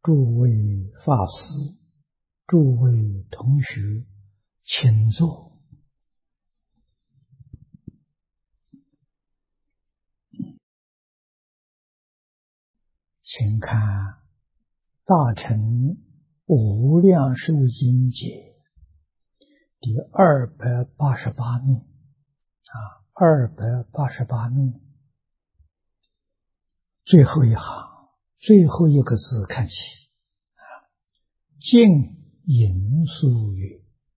诸位法师，诸位同学，请坐。请看《大乘无量寿经解》第288面，288面最后一行最后一个字看起，净淫书曰：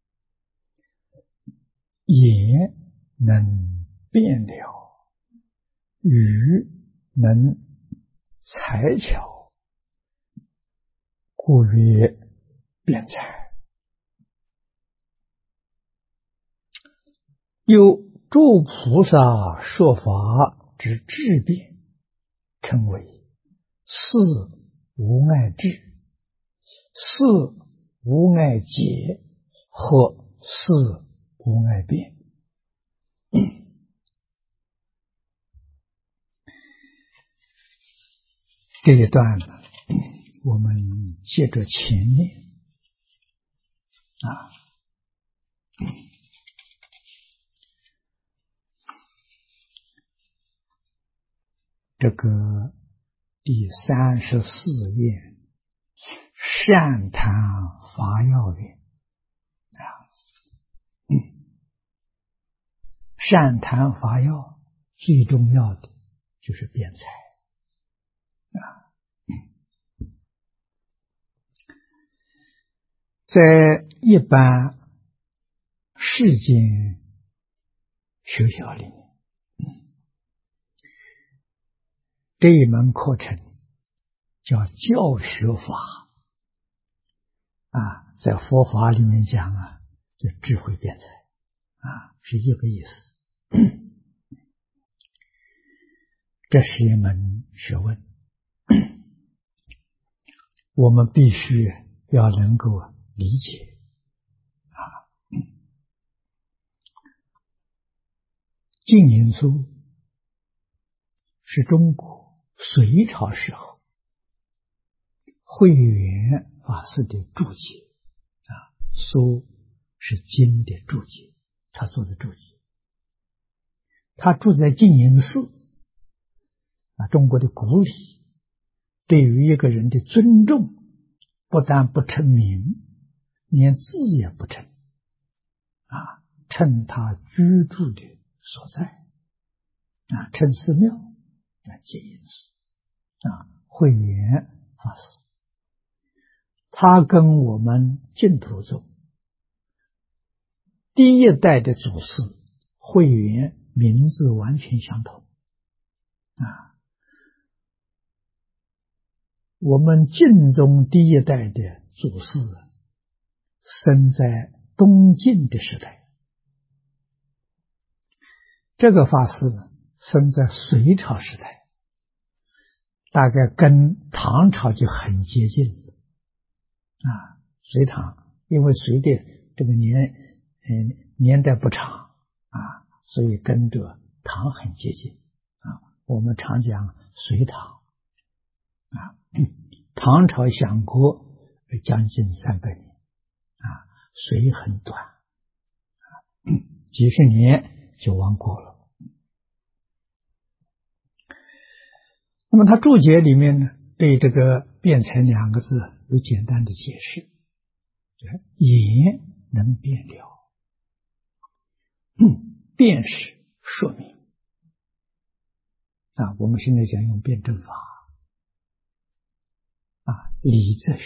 言能辩了，语能裁巧，故曰辩才。有诸菩萨说法之智辩，称为四无碍智、四无碍解或四无碍辩。这一段呢，我们接着前面这个第34愿善谈法要愿善谈法要最重要的就是辩才在一般世间学校里面，这一门课程叫教学法在佛法里面讲就智慧辩才是一个意思。这是一门学问，我们必须要能够理解净淫书是中国隋朝时候慧远法师的注解书是经的注解，他做的注解。他住在净淫寺中国的古礼对于一个人的尊重，不但不称名，连字也不称称他居住的所在称寺庙净淫寺慧远法师，他跟我们净土宗第一代的祖师慧远名字完全相同我们净宗第一代的祖师生在东晋的时代，这个法师生在隋朝时代，大概跟唐朝就很接近了隋唐，因为隋的这个年代不长所以跟着唐很接近我们常讲隋唐唐朝享国将近300年隋很短几十年就亡国了。那么他注解里面呢，对这个辩才2个字有简单的解释，言能辩了，辩是说明我们现在讲用辩证法理则学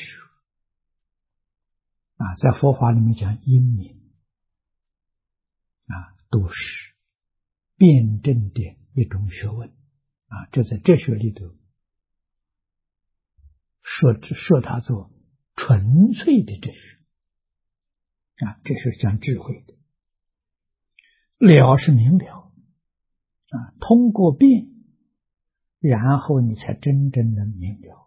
在佛法里面讲因明都是辩证的一种学问这在哲学里头说它做纯粹的哲学这是讲智慧的。了是明了通过辩，然后你才真正能明了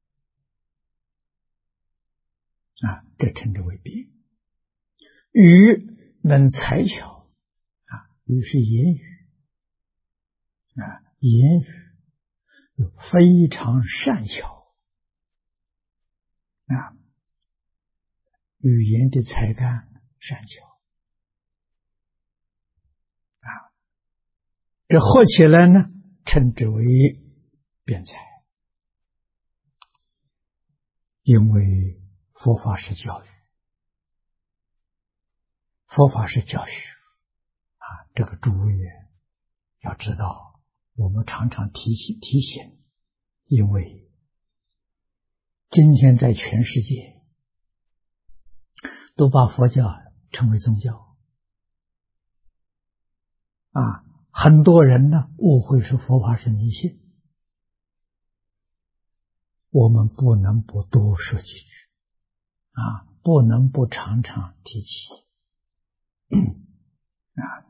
这称之为辩。语能裁巧语是言语言语非常善巧啊，语言的才干善巧啊，这合起来呢，称之为辩才。因为佛法是教育，佛法是教学啊，这个诸位要知道，我们常常提醒，因为今天在全世界都把佛教称为宗教啊，很多人呢误会是佛法是迷信，我们不能不多说几句啊，不能不常常提起啊。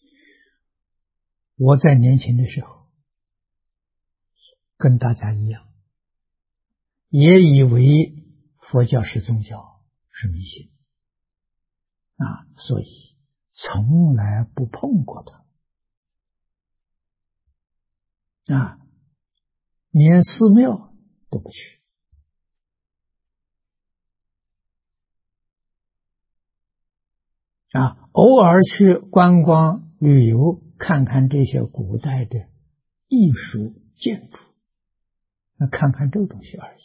我在年轻的时候跟大家一样，也以为佛教是宗教，是迷信啊，所以从来不碰过它啊，连寺庙都不去啊，偶尔去观光旅游，看看这些古代的艺术建筑，那看看这个东西而已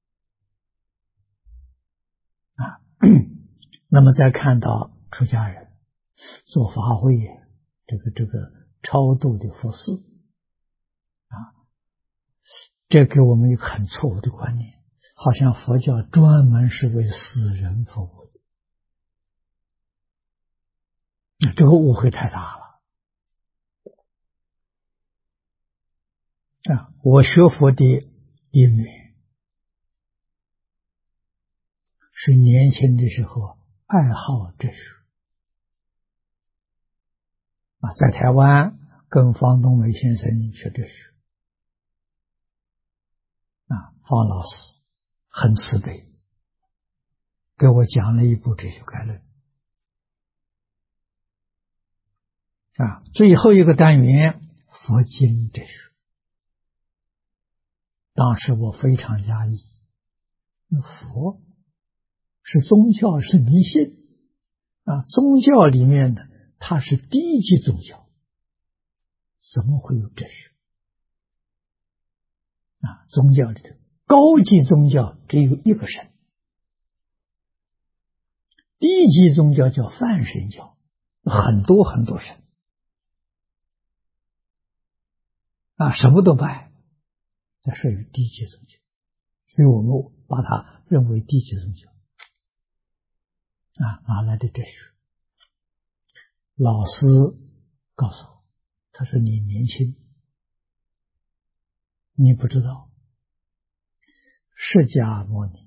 啊。那么再看到出家人做法会，这个超度的佛事啊，这给我们一个很错误的观念，好像佛教专门是为死人服务的，这个误会太大了啊！我学佛的因缘是年轻的时候爱好哲学啊，在台湾跟方东梅先生学哲学啊，方老师很慈悲，给我讲了一部哲学概论啊，最后一个单元佛经哲学，当时我非常压抑，佛是宗教，是迷信啊，宗教里面的它是低级宗教，怎么会有哲学啊？宗教里头高级宗教只有一个神，低级宗教叫泛神教，很多很多神啊，什么都拜，这属于低级宗教，所以我们把它认为低级宗教啊。哪来的哲学？老师告诉我，他说你年轻，你不知道释迦牟尼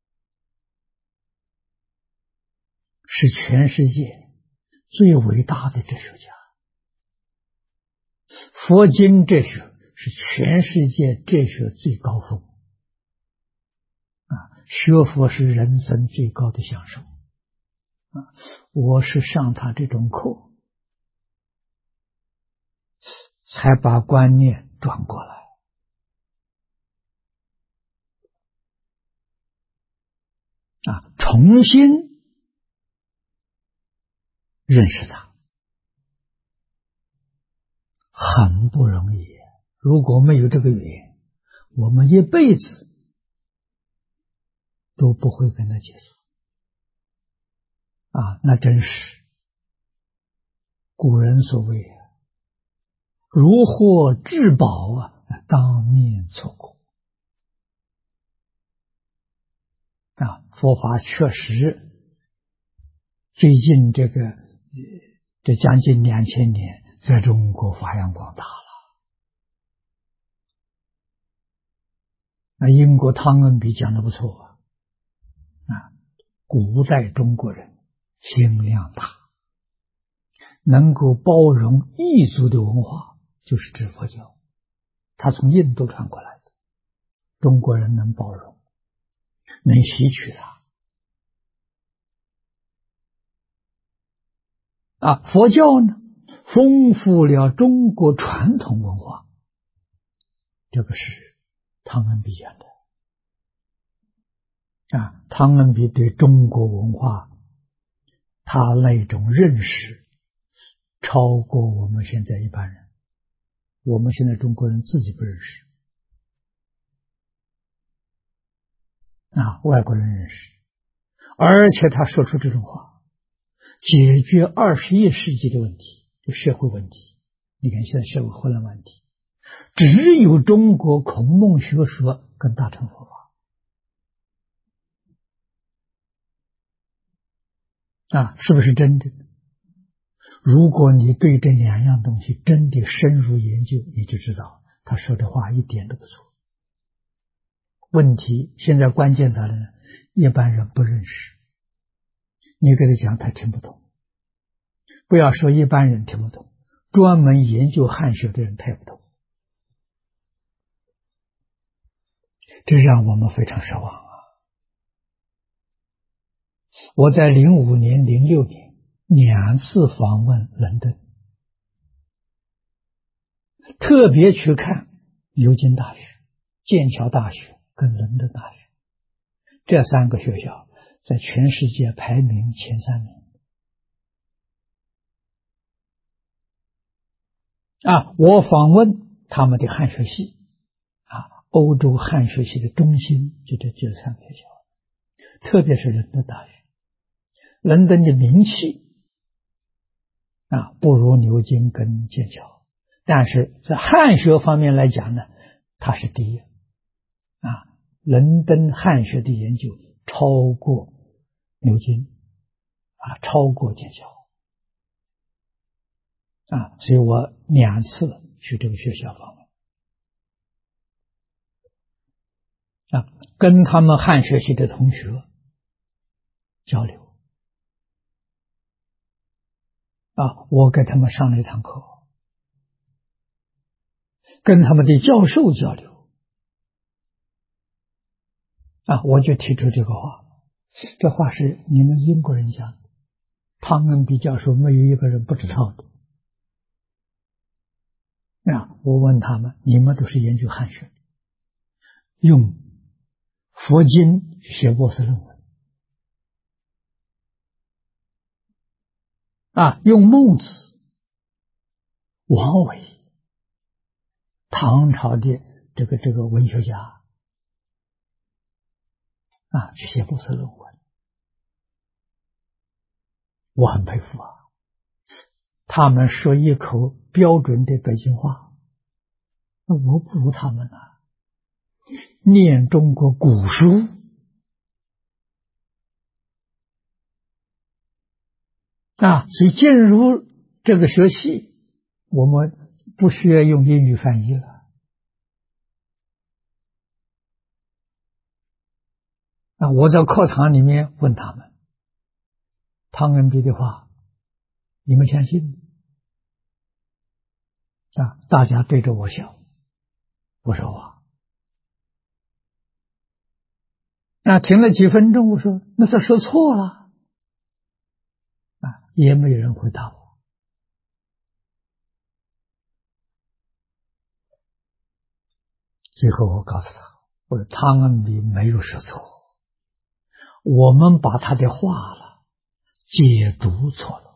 是全世界最伟大的哲学家，佛经哲学是全世界哲学最高峰啊，学佛是人生最高的享受啊。我是上他这种课，才把观念转过来啊，重新认识他，很不容易。如果没有这个缘，我们一辈子都不会跟他结束啊，那真是古人所谓如获至宝啊，当面错过啊。佛法确实最近这将近2000年在中国发扬光大了。那英国汤恩比讲的不错啊，古代中国人心量大，能够包容异族的文化，就是指佛教，他从印度传过来的，中国人能包容，能吸取它啊。佛教呢，丰富了中国传统文化，这个是汤恩比讲的汤恩比对中国文化，他那种认识超过我们现在一般人。我们现在中国人自己不认识，外国人认识，而且他说出这种话，解决21世纪的问题，就社会问题。你看现在社会混乱问题，只有中国孔孟学说跟大乘佛法是不是真的？如果你对这两样东西真的深入研究，你就知道他说的话一点都不错。问题现在关键在哪呢？一般人不认识，你给他讲他听不懂。不要说一般人听不懂，专门研究汉学的人他也不懂，这让我们非常失望。我在05年、06年2次访问伦敦，特别去看牛津大学、剑桥大学跟伦敦大学，这3个学校在全世界排名前3名。我访问他们的汉学系，欧洲汉学系的中心就这3个学校，特别是伦敦大学。伦敦的名气不如牛津跟剑桥，但是在汉学方面来讲呢，它是第一。伦敦汉学的研究超过牛津，超过剑桥。所以我2次去这个学校访问，跟他们汉学系的同学交流。我给他们上了一堂课，跟他们的教授交流。我就提出这个话，这话是你们英国人讲的，汤恩比教授没有一个人不知道的。我问他们，你们都是研究汉学的，用佛经写博士论文，用孟子、王维，唐朝的这个文学家去写博士论文，我很佩服。他们说一口标准的北京话，我不如他们念中国古书，所以进入这个学系，我们不需要用英语翻译了。我在课堂里面问他们，汤恩比的话，你们相信吗？大家对着我笑。我说哇。停了几分钟，我说那是说错了。也没有人回答我。最后我告诉他，我说汤恩比没有说错，我们把他的话解读错了。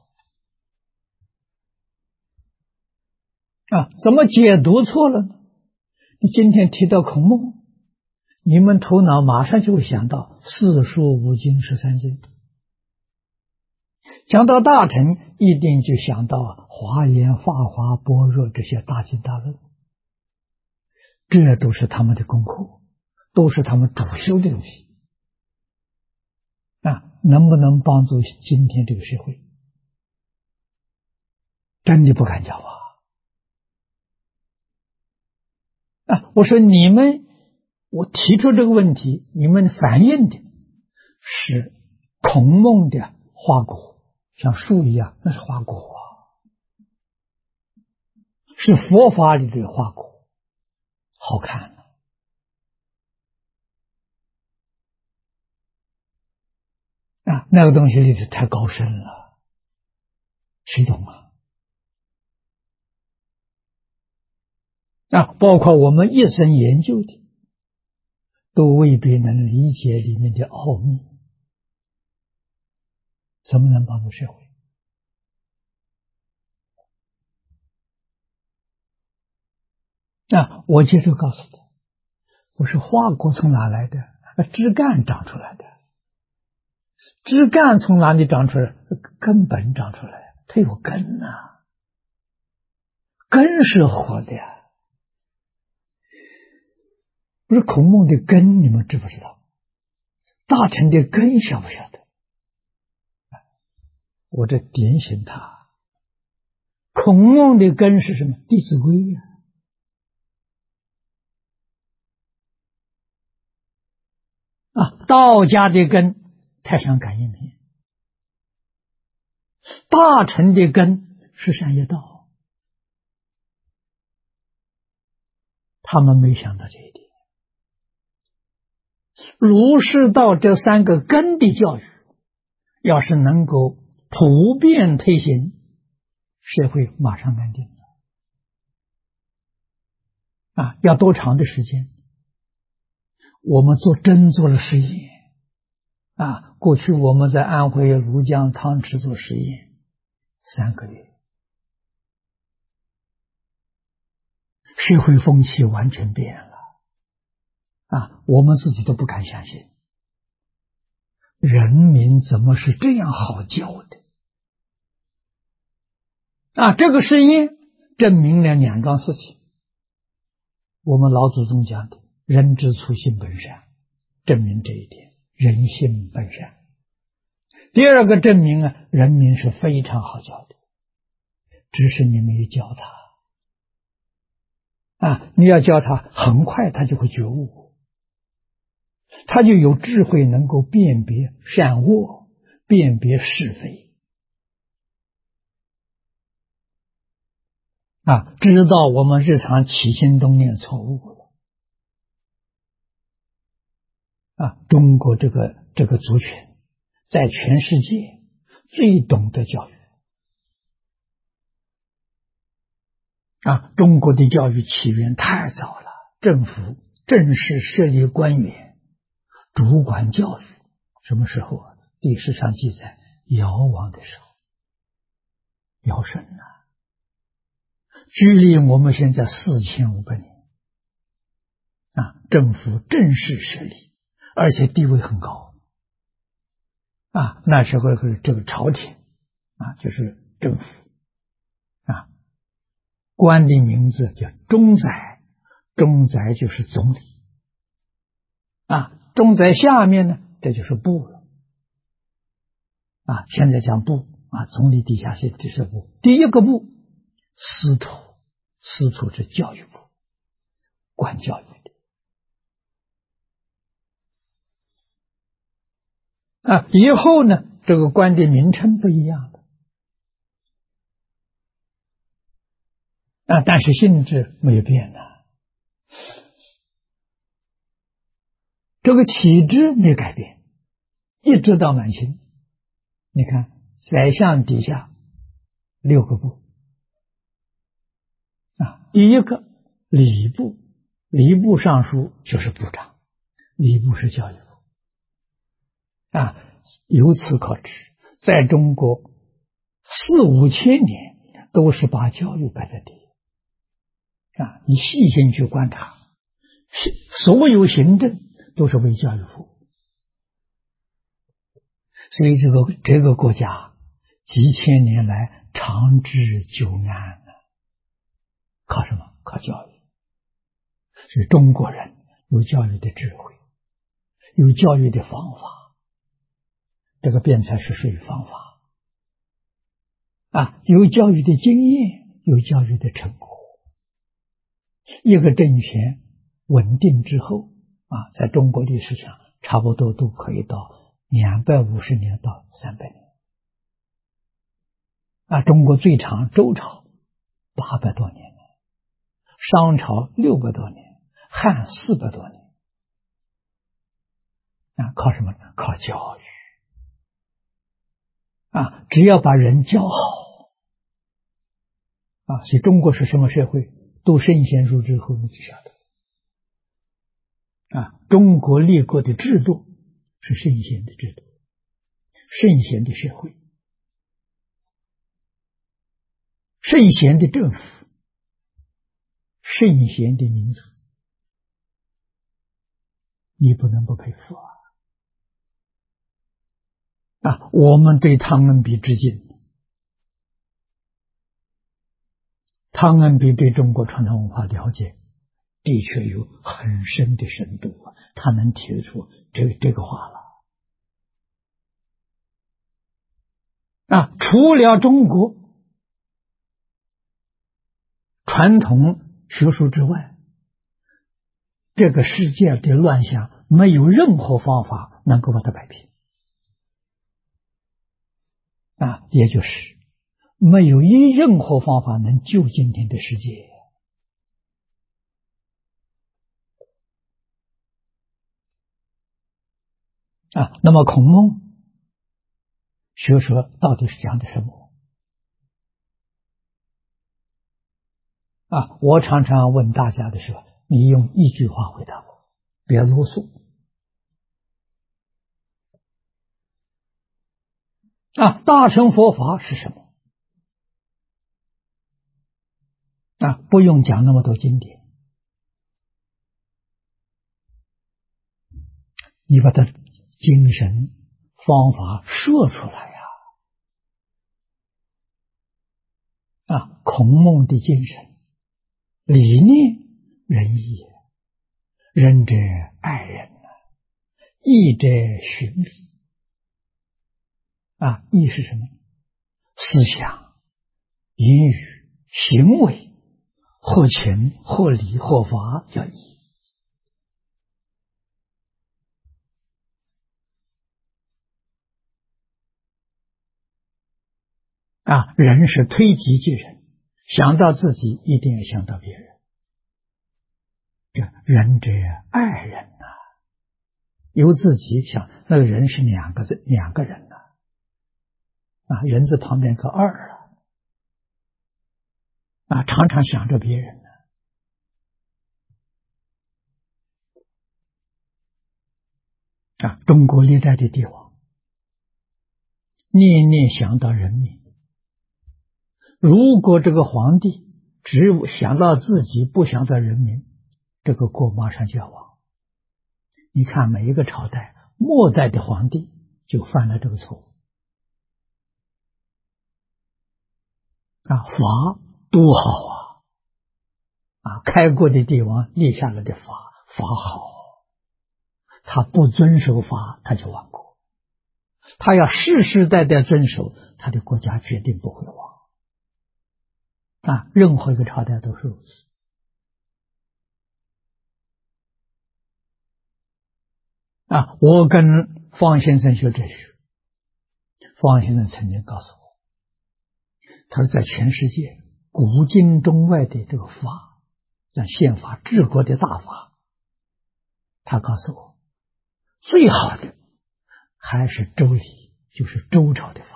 怎么解读错了呢？你今天提到孔孟，你们头脑马上就会想到四书五经13经，讲到大乘一定就想到华严、法华、般若这些大经大论，这都是他们的功课，都是他们主修的东西。能不能帮助今天这个社会？真的不敢讲我说你们，我提出这个问题，你们反映的是孔孟的花果，像树一样，那是花果是佛法里的花果，好看那个东西里头太高深了，谁懂包括我们一生研究的都未必能理解里面的奥秘，怎么能帮助社会？我接着告诉他，我说花果从哪来的？枝干长出来的。枝干从哪里长出来？根本长出来，它有根啊，根是活的呀。不是孔孟的根，你们知不知道？大臣的根晓不晓得？我这点醒他，孔孟的根是什么？《弟子规》呀。道家的根，太上感应篇；大乘的根是善业道。他们没想到这一点。儒释道这三个根的教育，要是能够普遍推行，社会马上安定了。要多长的时间？我们做了实验。过去我们在安徽庐江汤池做实验，3个月，社会风气完全变了。我们自己都不敢相信，人民怎么是这样好教的？这个实验证明了2桩事情。我们老祖宗讲的人之初性本善，证明这一点，人性本善。第二个证明人民是非常好教的，只是你没有教他。你要教他，很快他就会觉悟，他就有智慧，能够辨别善恶，辨别是非。知道我们日常起心动念错误了。中国这个族群在全世界最懂得教育。中国的教育起源太早了，政府正式设立官员主管教育。什么时候？历史上记载尧王的时候，尧舜距离我们现在4500年。政府正式设立，而且地位很高。那时候这个朝廷就是政府官的名字叫中宰，中宰就是总理。中宰下面呢，这就是部了。现在讲部总理底下是第4部。第一个部司徒，司徒是教育部，管教育的。以后呢，这个官的名称不一样了。但是性质没有变了，这个体制没有改变，一直到满清。你看，宰相底下6个部。第一个礼部，礼部尚书就是部长，礼部是教育部。由此可知，在中国4、5千年都是把教育摆在第一。你细心去观察，所有行政都是为教育服务。所以这个国家几千年来长治久安靠什么？靠教育。所以中国人有教育的智慧，有教育的方法。这个辩才是属于方法。有教育的经验，有教育的成果。一个政权稳定之后在中国历史上差不多都可以到250年到300年。中国最长周朝800多年，商朝600多年，汉400多年。靠什么？靠教育。只要把人教好。所以中国是什么社会？都圣贤入之后你就晓中国立国的制度是圣贤的制度，圣贤的社会，圣贤的政府，圣贤的民族，你不能不佩服我们对汤恩比致敬。汤恩比对中国传统文化了解的确有很深的深度他能提出这个话了除了中国传统学术之外，这个世界的乱象没有任何方法能够把它摆平也就是没有任何方法能救今天的世界那么孔孟学说到底是讲的什么我常常问大家的时候，你用一句话回答我，别啰嗦大乘佛法是什么不用讲那么多经典，你把它精神方法说出来孔孟的精神理念，仁义，仁者爱人义者循礼义是什么？思想、言语、行为，合情、合理、合法叫义人是推己及人，想到自己一定要想到别人。这仁者爱人由自己想，那个人是两个人人字旁边个二常常想着别人中国历代的帝王念念想到人民，如果这个皇帝只想到自己不想到人民，这个国马上就要亡。你看每一个朝代末代的皇帝就犯了这个错误法多好开国的帝王立下来的法好，他不遵守法他就亡国，他要世世代代遵守，他的国家决定不会亡任何一个朝代都是如此我跟方先生学哲学，方先生曾经告诉我，他说在全世界古今中外的这个法，像宪法治国的大法，他告诉我最好的还是周礼，就是周朝的法。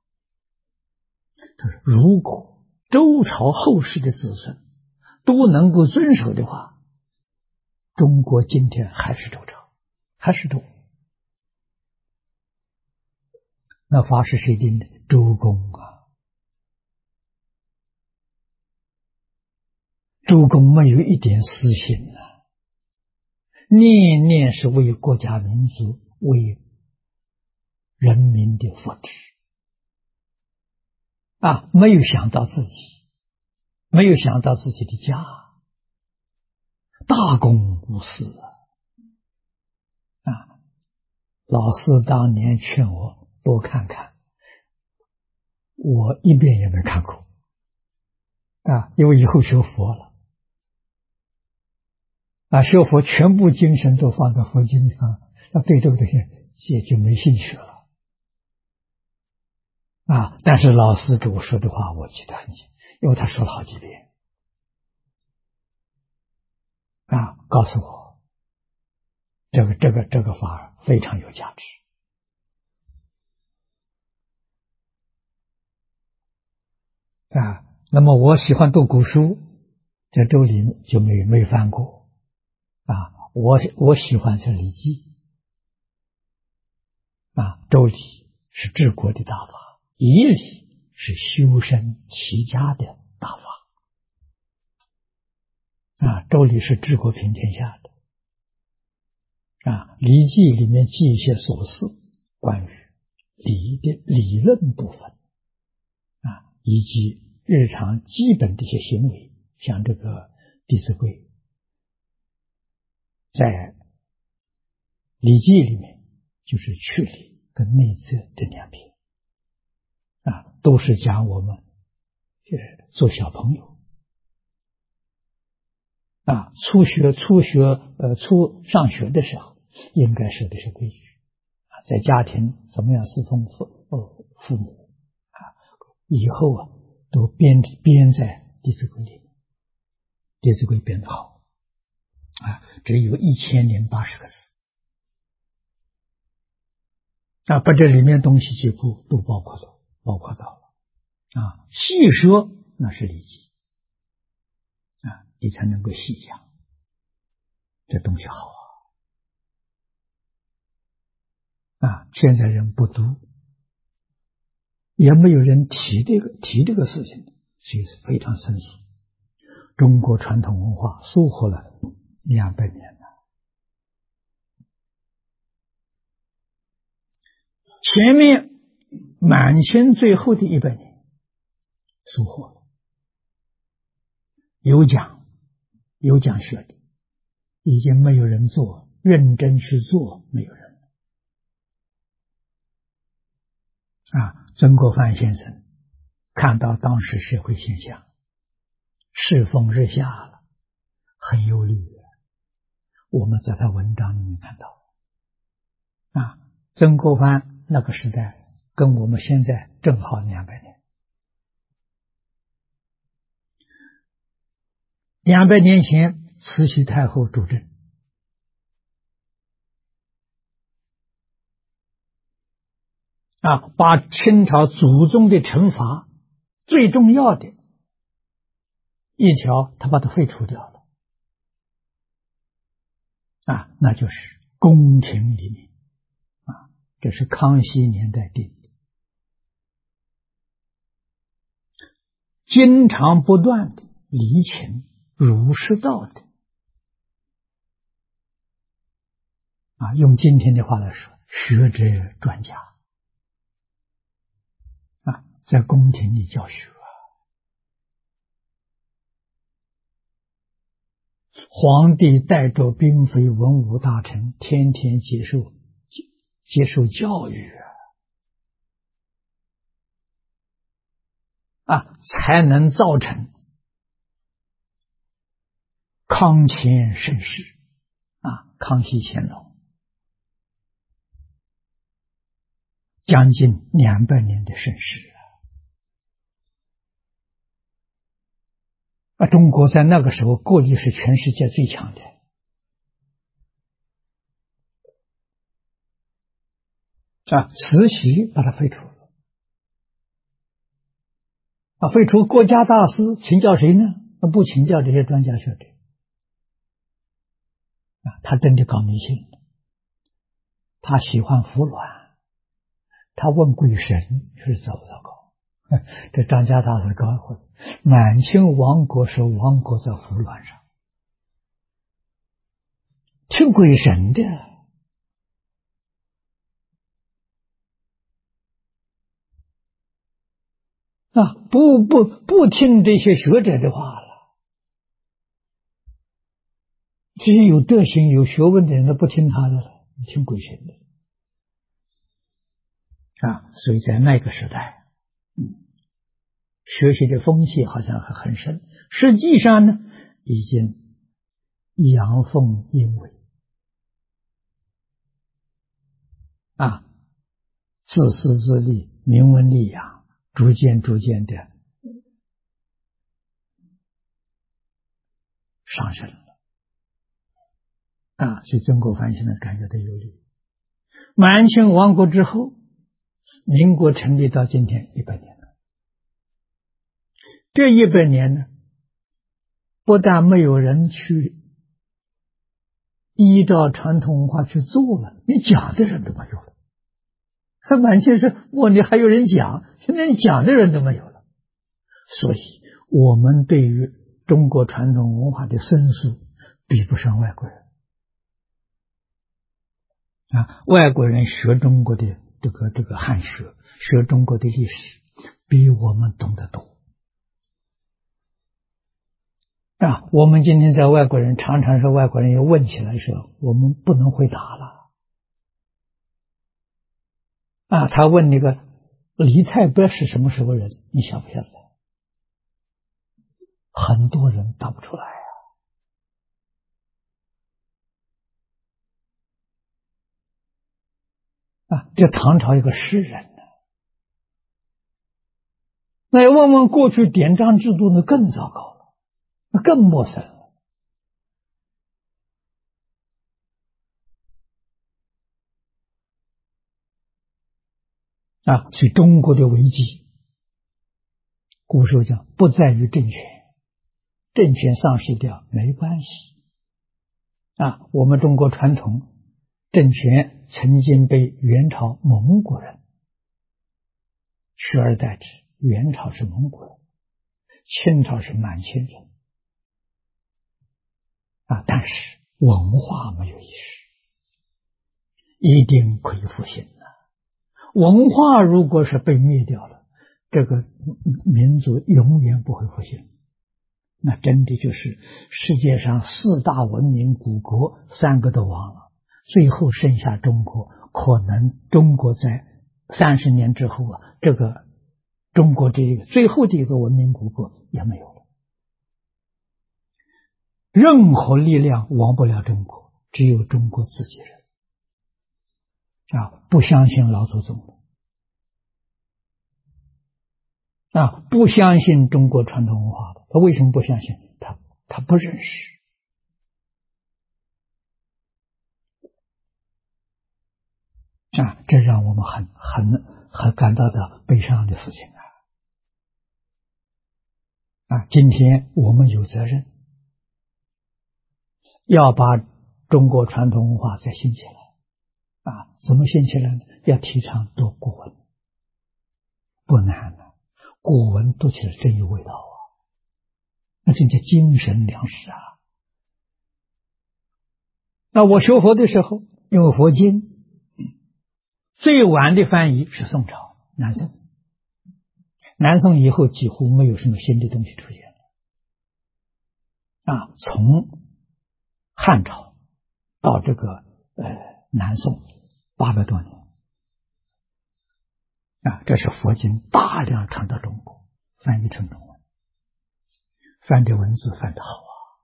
他说如果周朝后世的子孙都能够遵守的话，中国今天还是周朝，还是周。那法是谁定的？周公周公没有一点私心念念是为国家民族，为人民的福祉没有想到自己，没有想到自己的家，大公无私老师当年劝我多看看，我一遍也没看过因为以后学佛了学佛全部精神都放在佛经上，那对这个东西也就没兴趣了但是老师给我说的话我记得很清，因为他说了好几遍告诉我这个法非常有价值那么我喜欢读古书，在这里就没翻过我喜欢是礼记啊，周礼是治国的大法，仪礼是修身齐家的大法啊，周礼是治国平天下的啊，礼记里面记一些琐事，关于礼的理论部分啊，以及日常基本的一些行为，像这个《弟子规》在礼记里面就是去礼跟内则这两篇啊，都是讲我们做小朋友啊，初上学的时候应该守的是规矩啊，在家庭怎么样侍奉父母啊，以后啊都编在《弟子规》里面，《弟子规》编得好啊，只有1080个字啊，把这里面东西几乎都包括到了啊，细说那是礼记啊，你才能够细讲，这东西好啊！现在人不读，也没有人提这个事情，所以是非常生疏。中国传统文化收获了200年了，前面满清最后的100年收获了，有讲学的，已经没有人做，认真去做，没有人啊。曾国藩先生看到当时社会现象，世风日下了，很忧虑。我们在他文章里面看到啊，曾国藩那个时代跟我们现在正好200年。200年前，慈禧太后主政啊，把清朝祖宗的惩罚最重要的一条，他把它废除掉了啊，那就是宫廷里面啊，这是康熙年代定的，经常不断的厘清儒释道的啊，用今天的话来说，学者专家啊，在宫廷里教学。皇帝带着嫔妃文武大臣，天天接受教育啊，才能造成康乾盛世啊，康熙乾隆将近200年的盛世啊，中国在那个时候国力是全世界最强的啊，慈禧把它废除了啊，废除国家大师，请教谁呢？不请教这些专家学者啊，他真的搞迷信，他喜欢服软，他问鬼神是糟糕。这张家大师搞满清亡国时亡国在服软上，听鬼神的啊，不听这些学者的话了。这些有德行、有学问的人都不听他的了，听鬼神的啊。所以在那个时代，学习的风气好像很深，实际上呢，已经阳奉阴违啊，自私自利、名闻利养，逐渐的上升了啊。所以曾国藩现在感觉到忧虑。满清亡国之后，民国成立到今天100年了，这100年呢，不但没有人去依照传统文化去做了，你讲的人都没有了。满清是末年还有人讲，现在你讲的人都没有了。所以我们对于中国传统文化的申诉比不上外国人。外国人学中国的这个汉学，学中国的历史，比我们懂得多。我们今天在外国人常常是外国人要问起来的时候，我们不能回答了。他问那个李太白是什么时候人，你晓不晓得？很多人答不出来这唐朝一个诗人呢。那要问问过去典章制度，那更糟糕了，那更陌生了。所以中国的危机，古时候讲不在于政权，政权丧失掉没关系。我们中国传统政权曾经被元朝蒙古人取而代之，元朝是蒙古人，清朝是满清人但是文化没有意识，一定可以复兴的。文化如果是被灭掉了，这个民族永远不会复兴。那真的就是世界上4大文明古国3个都亡了，最后剩下中国，可能中国在30年之后这个中国这个最后的一个文明古国也没有了。任何力量亡不了中国，只有中国自己人不相信老祖宗的不相信中国传统文化的。他为什么不相信？他不认识这让我们很感到的悲伤的事情今天我们有责任要把中国传统文化再兴起来怎么兴起来呢？要提倡读古文，不难的，古文读起来真有味道那真叫精神粮食那我学佛的时候，因为佛经最晚的翻译是宋朝南宋，南宋以后几乎没有什么新的东西出现了从汉朝到这个南宋800多年这是佛经大量传到中国，翻译成中文，翻的文字翻得好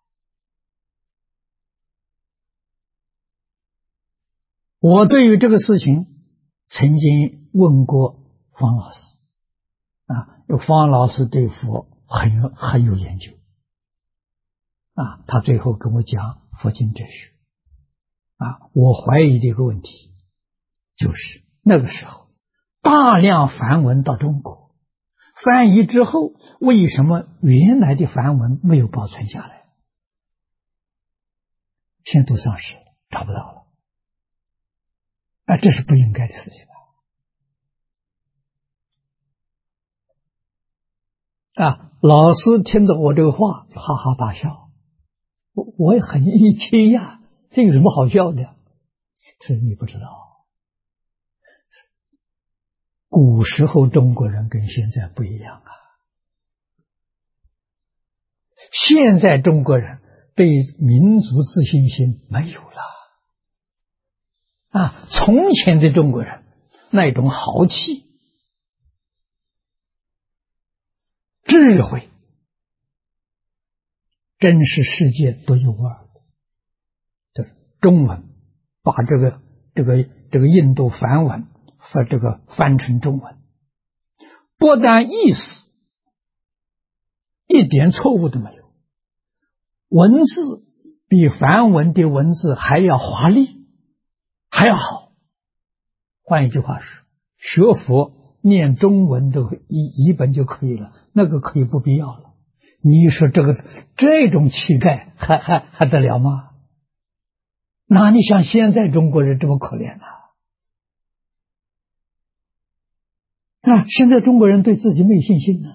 我对于这个事情曾经问过方老师方老师对佛很有研究他最后跟我讲佛经哲学我怀疑的一个问题就是那个时候大量梵文到中国翻译之后，为什么原来的梵文没有保存下来？现在都丧失了，找不到了这是不应该的事情老师听到我这个话就哈哈大笑，我也很惊讶，这有什么好笑的？他说你不知道，古时候中国人跟现在不一样现在中国人对民族自信心没有了从前的中国人那种豪气、智慧，真是世界独一无二的。就是中文把这个印度梵文翻成中文，不但意思一点错误都没有，文字比梵文的文字还要华丽，还要好。换一句话说，学佛念中文的译本就可以了，那个可以不必要了。你说这种气概还得了吗？ 哪里像现在中国人这么可怜呢？现在中国人对自己没信心呢。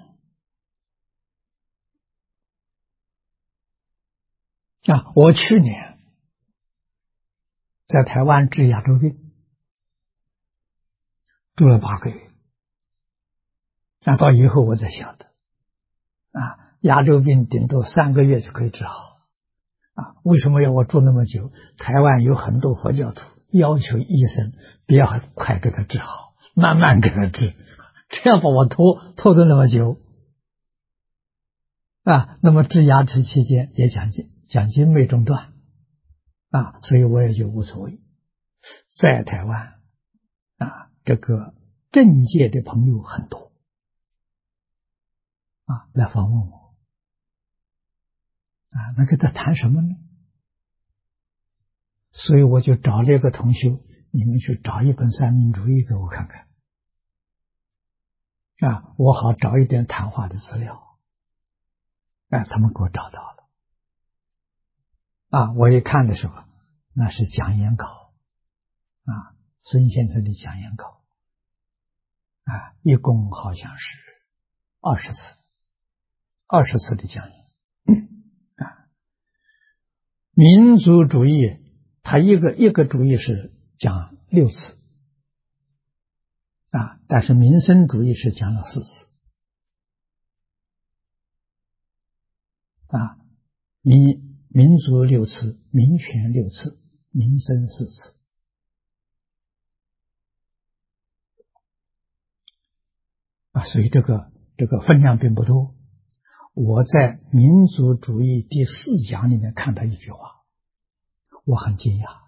我去年在台湾治牙周病，住了8个月。到以后我才晓得，牙周病顶多3个月就可以治好。为什么要我住那么久？台湾有很多佛教徒要求医生不要快给他治好，慢慢给他治，这样把我拖得那么久。那么治牙齿期间也讲经没中断，所以我也就无所谓。在台湾这个政界的朋友很多来访问我那跟他谈什么呢？所以我就找了一个同修，你们去找一本三民主义给我看看我好找一点谈话的资料他们给我找到了我一看的时候，那是讲演稿孙先生的讲演稿一共好像是20次的讲演民族主义他一个主义是讲6次但是民生主义是讲了4次民族6次，民权6次，民生4次所以这个分量并不多。我在民族主义第4讲里面看到一句话，我很惊讶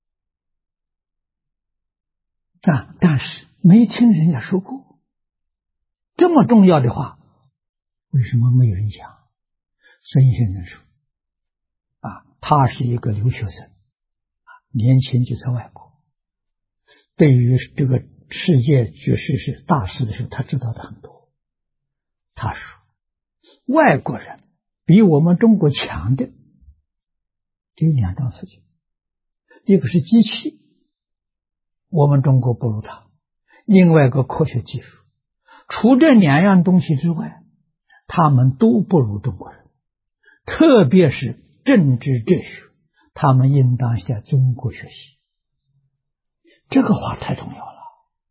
但是没听人家说过这么重要的话，为什么没有人讲？孙先生说他是一个留学生年轻就在外国，对于这个世界局势是大事的时候他知道的很多。他说外国人比我们中国强的只有2桩事情，一个是机器，我们中国不如他，另外一个科学技术，除这2样东西之外，他们都不如中国人，特别是政治哲学，他们应当向中国学习。这个话太重要了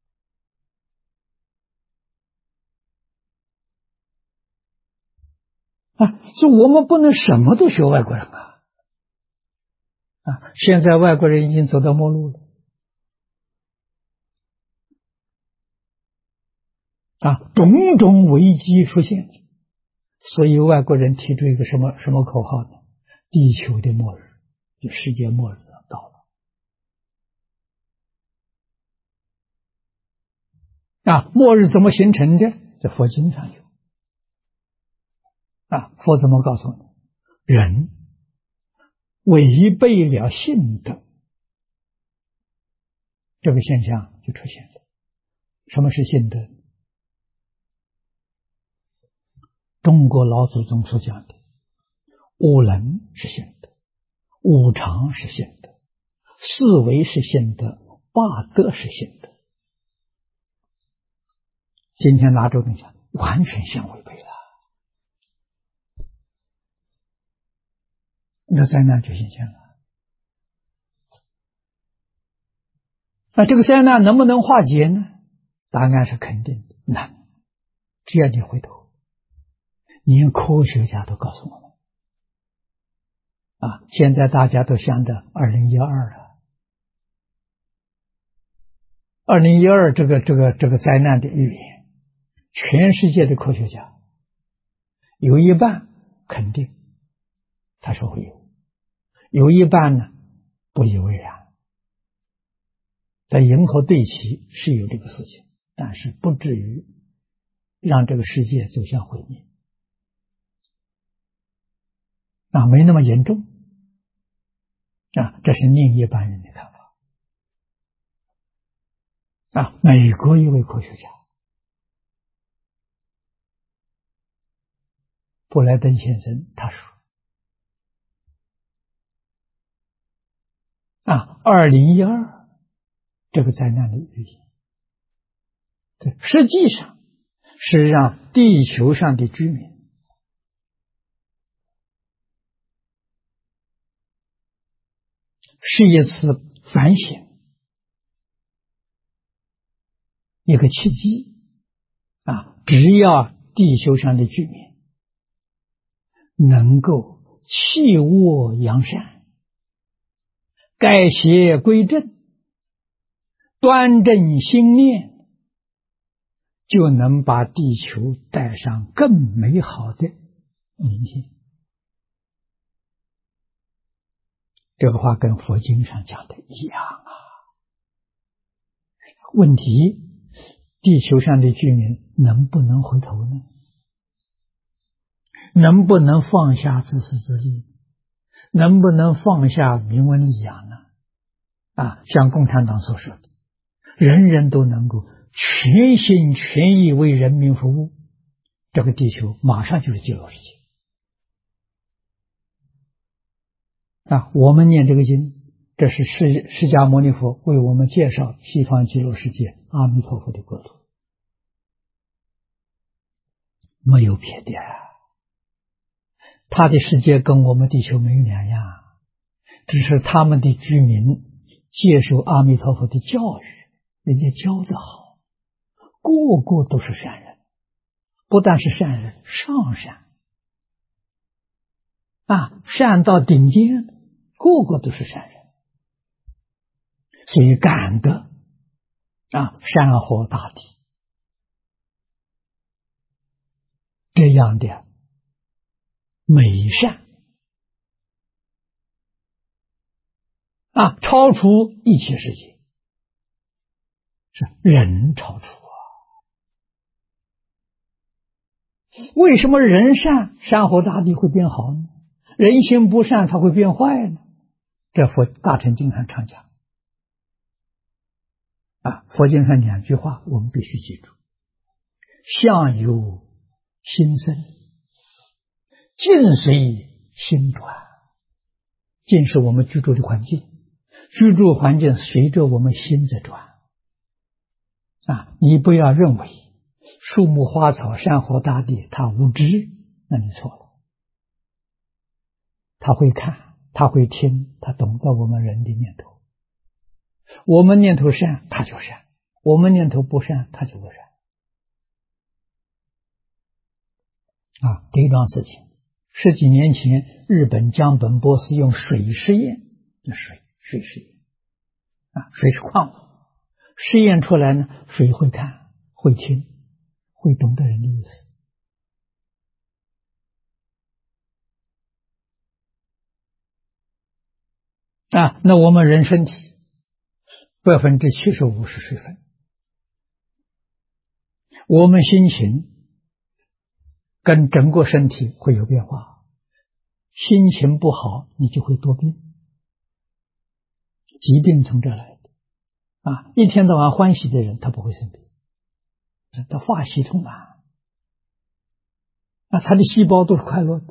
就我们不能什么都学外国人现在外国人已经走到末路了种种危机出现，所以外国人提出一个什么口号呢？地球的末日，就世界末日到了末日怎么形成的？在佛经上有佛怎么告诉你？人违背了信德，这个现象就出现了。什么是信德？中国老祖宗所讲的五伦是信德，五常是信德，四维是信德，八德是信德。今天拿这个东西完全相违背了，那灾难就显现了。这个灾难能不能化解呢？答案是肯定的，难。只要你回头，连科学家都告诉我们现在大家都想着2012了，2012这个灾难的预言，全世界的科学家有一半肯定，他说会有一半呢不以为然。在银河对齐是有这个事情，但是不至于让这个世界走向毁灭没那么严重这是另一般人的看法美国一位科学家布莱登先生他说 2012这个灾难的预言，对，实际上是让地球上的居民是一次反省，一个契机只要地球上的居民能够弃恶扬善，改邪归正，端正心念，就能把地球带上更美好的明天。这个话跟佛经上讲的一样问题，地球上的居民能不能回头呢？能不能放下自私自利？能不能放下名闻利养呢？像共产党所说的，人人都能够全心全意为人民服务，这个地球马上就是极乐世界。我们念这个经，这是释迦牟尼佛为我们介绍西方极乐世界阿弥陀佛的国土，没有别的。他的世界跟我们地球没有两样，只是他们的居民接受阿弥陀佛的教育，人家教得好，个个都是善人，不但是善人，上善善到顶尖，个个都是善人，所以感得山河大地这样的美善超出一切世界，是人超出为什么人善，山河大地会变好呢？人心不善，它会变坏呢？这佛大乘经上常讲佛经上两句话我们必须记住：相由心生，境随心转。境是我们居住的环境，居住环境随着我们心在转你不要认为树木花草山河大地它无知，那你错了。他会看，他会听，他懂得我们人的念头。我们念头善，他就善；我们念头不善，他就不善。这桩事情十几年前，日本江本博士用水试验，水试验水是矿物，试验出来呢，水会看，会听，会懂得人的意思。那我们人身体75%是水分，我们心情跟整个身体会有变化，心情不好你就会多病，疾病从这来的一天到晚欢喜的人他不会生病，他化系统他的细胞都是快乐的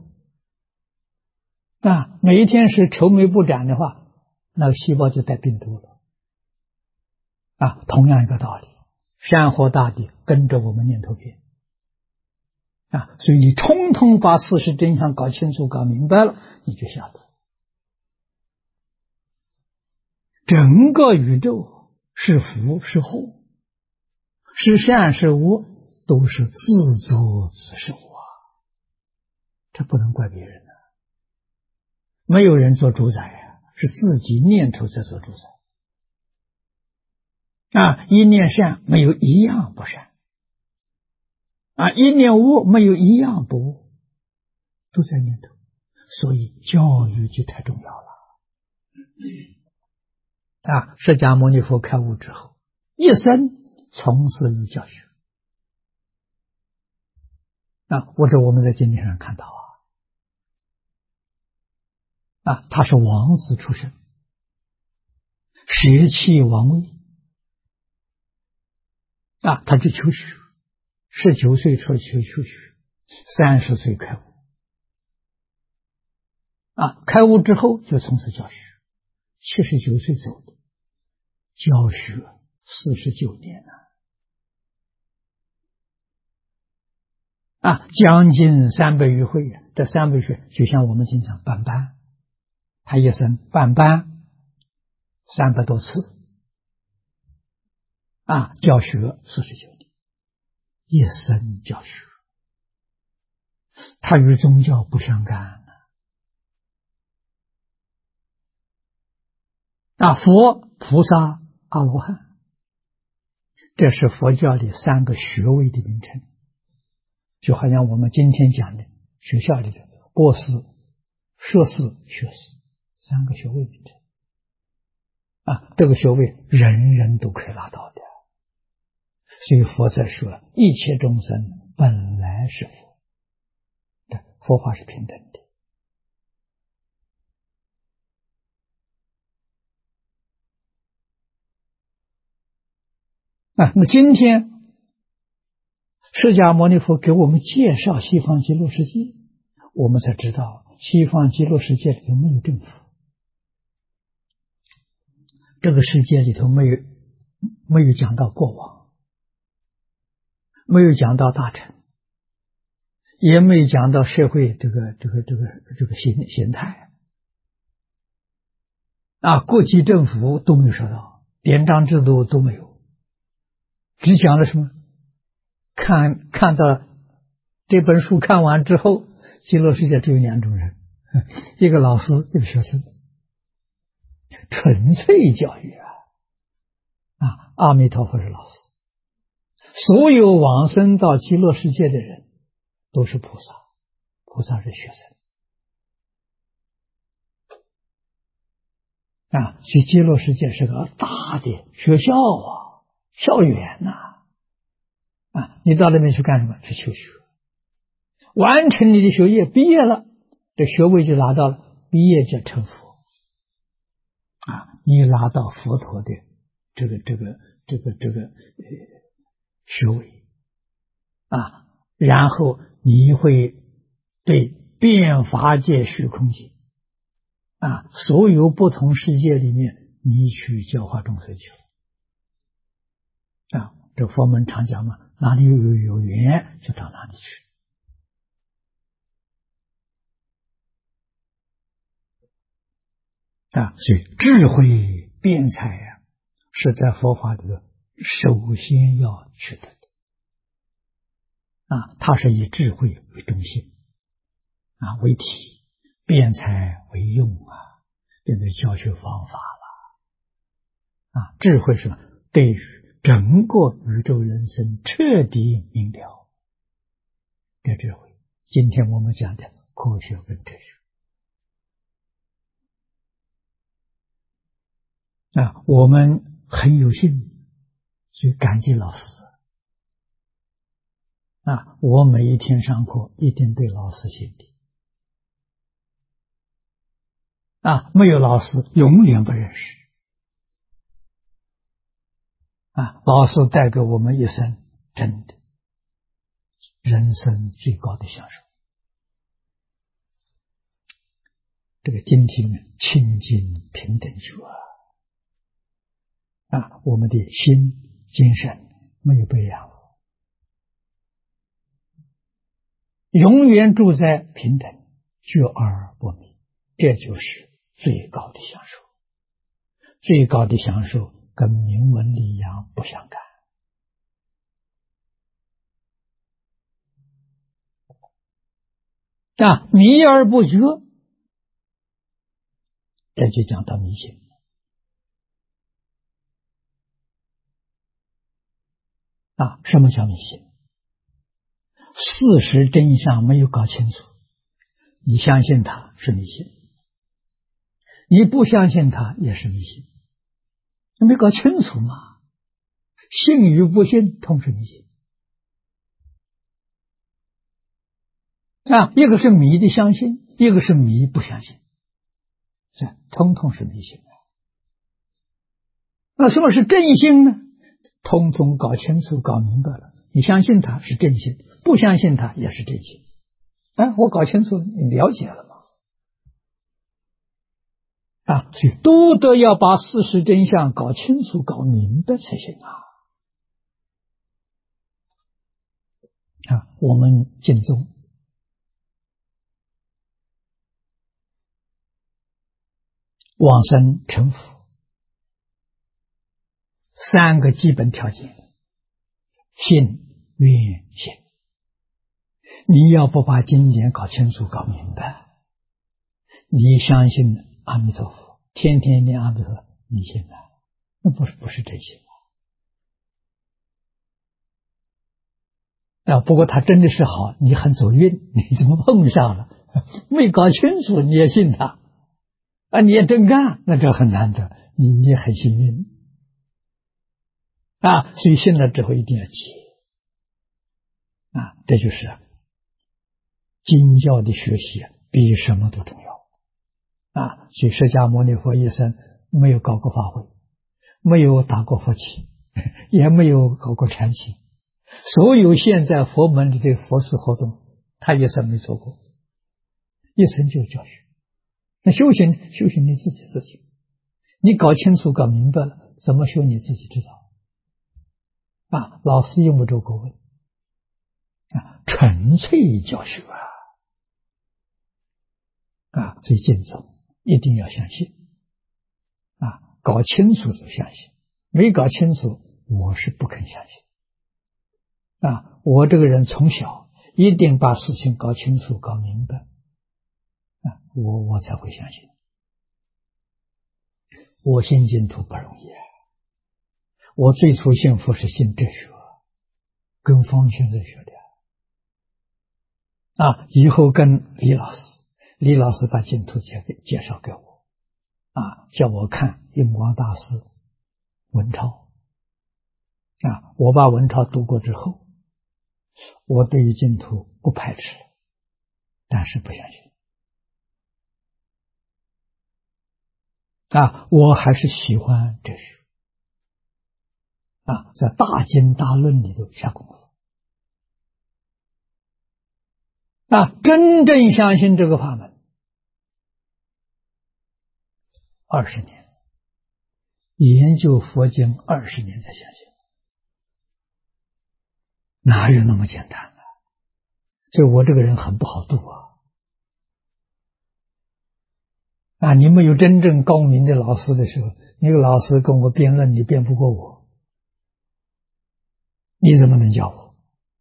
每一天是愁眉不展的话，那个细胞就带病毒了同样一个道理，山河大地跟着我们念头变所以你通通把事实真相搞清楚搞明白了，你就晓得整个宇宙是福是祸，是善是恶，都是自作自受这不能怪别人没有人做主宰是自己念头在做主宰一念善没有一样不善一念恶没有一样不恶，都在念头，所以教育就太重要了释迦牟尼佛开悟之后，一生从事于教学或者我们在经典上看到他是王子出身，舍弃王位他去求学，19岁出去求学，30岁开悟开悟之后就从事教学， 79岁走的，教学49年将近300余回。这300余回就像我们经常办班，他一生办班300多次教学49年，一生教学，他与宗教不相干佛、菩萨、阿罗汉，这是佛教里3个学位的名称，就好像我们今天讲的学校里的博士、硕士、学士3个学位名称这个学位人人都可以拿到的。所以佛在说，一切众生本来是佛，佛法是平等的。那今天释迦牟尼佛给我们介绍西方极乐世界，我们才知道西方极乐世界里头没有政府，这个世界里头没有讲到国王，没有讲到大臣，也没有讲到社会这个形态国际政府都没有说到，典章制度都没有，只讲了什么？看到这本书看完之后，极乐世界只有2种人，一个老师，一个学生，纯粹教育阿弥陀佛是老师，所有往生到极乐世界的人都是菩萨，菩萨是学生所以极乐世界是个大的学校校园你到那边去干什么？去求学，完成你的学业，毕业了，这学位就拿到了，毕业就成佛你拿到佛陀的这个学位然后你会对遍法界虚空界所有不同世界里面，你去教化众生去这佛门常讲嘛，哪里有缘就到哪里去所以智慧辩才是在佛法里头首先要取得的它是以智慧为中心为体，辩才为用变成教学方法了智慧是对于整个宇宙人生彻底明了的智慧，今天我们讲的科学跟哲学我们很有幸，所以感激老师我每一天上课一定对老师谢礼没有老师永远不认识老师带给我们一生真的人生最高的享受。这个今天清净平等觉我们的心精神没有被染污，永远住在平等觉而不迷，这就是最高的享受。最高的享受跟名闻利养不相干迷而不觉，这就讲到迷信什么叫迷信？事实真相没有搞清楚，你相信它是迷信，你不相信它也是迷信，你没搞清楚嘛，信与不信同是迷信一个是迷的相信，一个是迷不相信，这通通是迷信那什么是正信呢？通通搞清楚搞明白了，你相信它是正信，不相信它也是正信我搞清楚了，你了解了吗？ 所以都得要把事实真相搞清楚、搞明白才行我们敬宗往生成佛3个基本条件：信、愿、行。你要不把经典搞清楚、搞明白，你相信阿弥陀佛，天天念阿弥陀佛，你信吗？那不是真心不过他真的是好，你很走运，你怎么碰上了？没搞清楚你也信他你也真干，那这很难得，你也很幸运所以信了之后一定要记这就是经教的学习比什么都重要所以释迦牟尼佛一生没有搞过法会，没有打过佛七，也没有搞过禅七，所有现在佛门里的佛事活动他一生没做过，一生就是教学。那修行你自己事情，你搞清楚搞明白了，怎么修你自己知道老师用不着过问纯粹教学所以敬宗一定要相信搞清楚就相信，没搞清楚我是不肯相信我这个人从小一定把事情搞清楚搞明白我才会相信。我信净土不容易我最初信佛是信哲学，跟方先生学的以后跟李老师把净土介绍给我叫我看印光大师文钞我把文钞读过之后，我对于净土不排斥，但是不相信我还是喜欢哲学在大经大论里头下功夫真正相信这个法门20年，研究佛经20年才相信，哪有那么简单的？所以我这个人很不好度你没有真正高明的老师的时候，那个老师跟我辩论，你辩不过我，你怎么能教我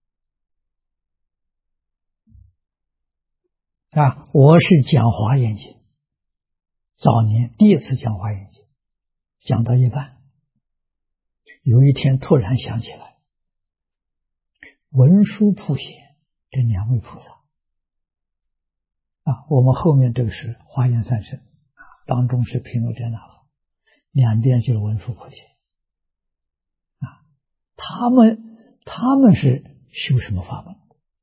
我是讲华严经，早年第一次讲华严经，讲到一半，有一天突然想起来文殊普贤这2位菩萨我们后面这个是华严三圣当中是毗卢遮那佛，两边就是文殊普贤他们是修什么法门？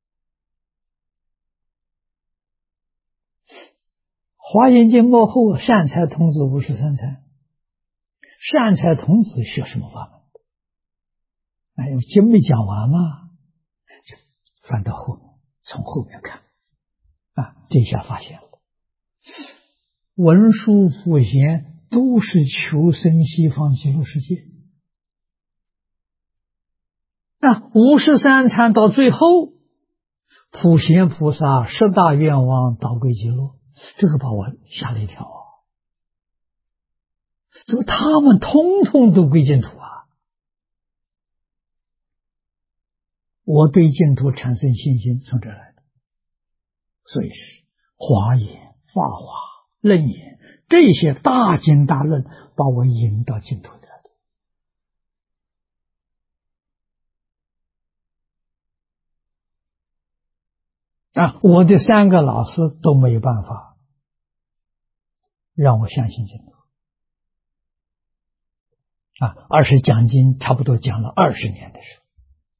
华严经末后善财童子53参，善财童子学什么法门？经没讲完吗？翻到后面，从后面看这下发现了文殊普贤都是求生西方极乐世界53参到最后普贤菩萨10大愿望导归极乐，这个把我吓了一跳怎么他们通通都归净土我对净土产生信心从这来的，所以是华严、法华、楞严这些大经大论把我引到净土来的我的3个老师都没有办法让我相信净土而是讲经差不多讲了20年的时候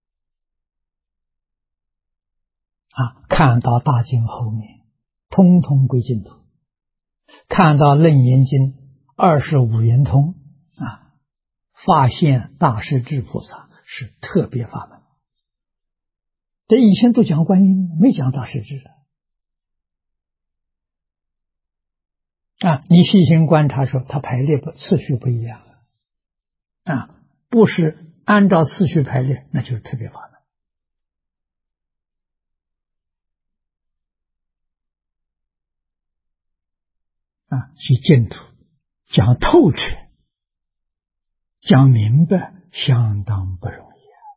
看到大经后面通通归净土，看到楞严经25圆通发现大势至菩萨是特别法门，这以前都讲观音，没讲大势至你细心观察说，它排列次序不一样不是按照次序排列，那就是特别法门去净土讲透彻、讲明白，相当不容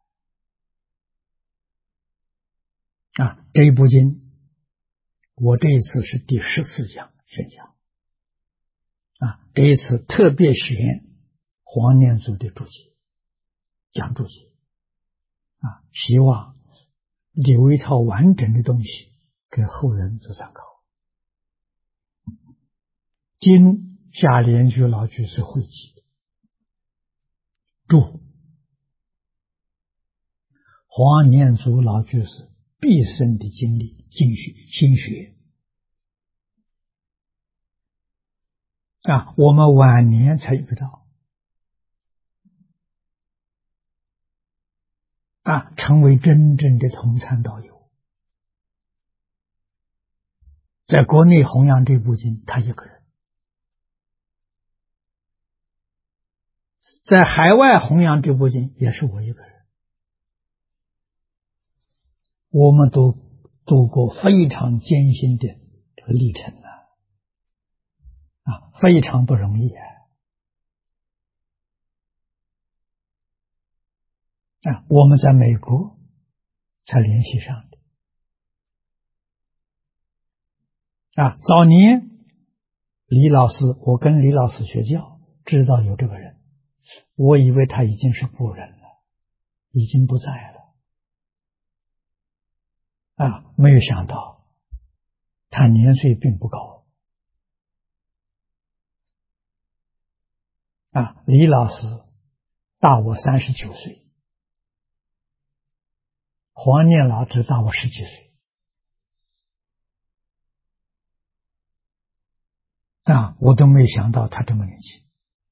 易这一部经，我这一次是第14讲宣讲这一次特别选黄念祖的注解，讲注解希望留一套完整的东西给后人做参考。经下联居老居士汇集的，注黄念祖老居士毕生的经历、心学我们晚年才遇到成为真正的同参道友。在国内弘扬这部经，他一个人；在海外弘扬这部经，也是我一个人。我们都度过非常艰辛的这个历程非常不容易我们在美国才联系上的早年李老师，我跟李老师学教，知道有这个人，我以为他已经是故人了，已经不在了没有想到他年岁并不高李老师大我39岁，黄念老只大我10几岁我都没想到他这么年轻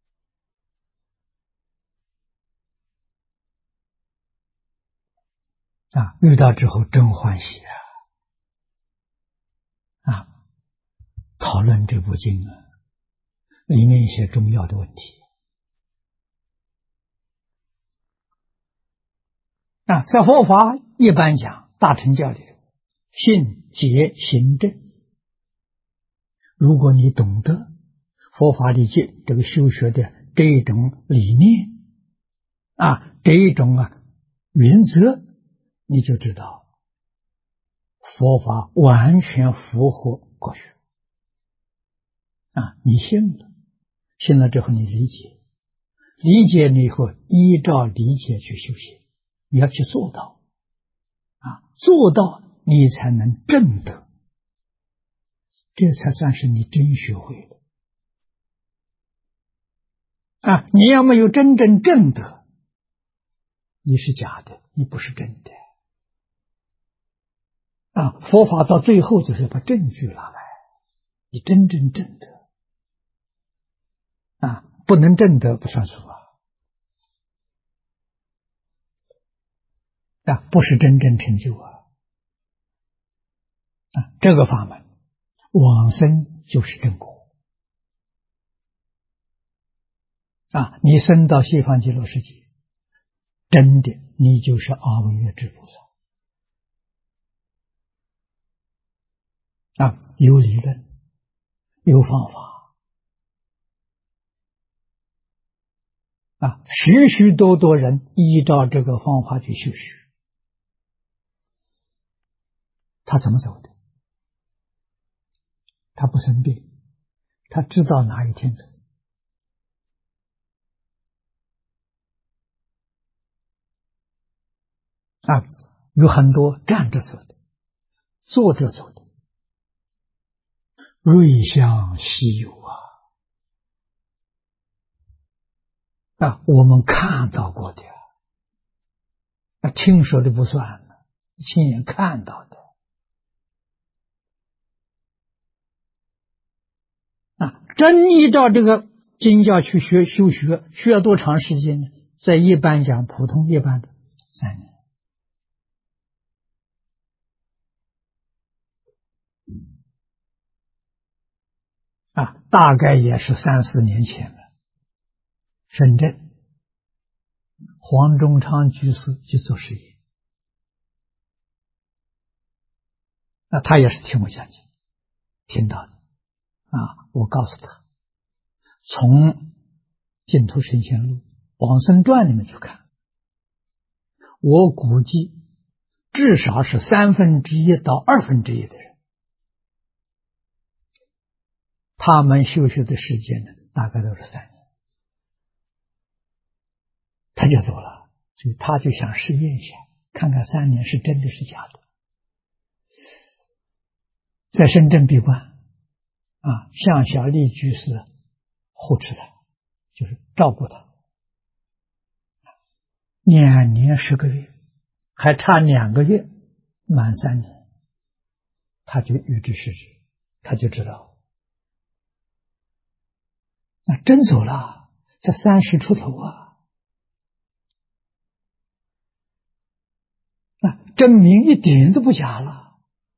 遇到之后真欢喜讨论这部经里面一些重要的问题在佛法一般讲大乘教里头，信解行证，如果你懂得佛法里这个修学的这一种理念这一种原则，你就知道佛法完全符合国学你信了，信了之后你理解，理解了以后依照理解去修行，你要去做到做到你才能证得，这才算是你真学会了你要没有真正证得，你是假的，你不是真的佛法到最后就是把证据拿来，你真正证得不能证得不算数不是真正成就这个法门往生就是正果你升到西方极乐世界，真的你就是阿惟越致菩萨有理论，有方法许许多多人依照这个方法去修学，他怎么走的？他不生病，他知道哪一天走有很多站着走的，坐着走的，瑞相稀有我们看到过的听说的不算了，亲眼看到的真依照这个经教去修学，需要多长时间呢？在一般讲，普通一般的3年大概也是3、4年前了。深圳黄忠昌居士去做实验，那他也是听我讲经，听到的我告诉他，从《净土神仙录》《往生传》里面去看，我估计至少是1/3到1/2的人，他们修习的时间呢，大概都是3年，他就走了。所以他就想试验一下，看看3年是真的是假的。在深圳闭关向小丽居士护持他，就是照顾他，2年10个月，还差2个月满3年，他就预知事实，他就知道，那真走了，在30出头证明一点都不假了。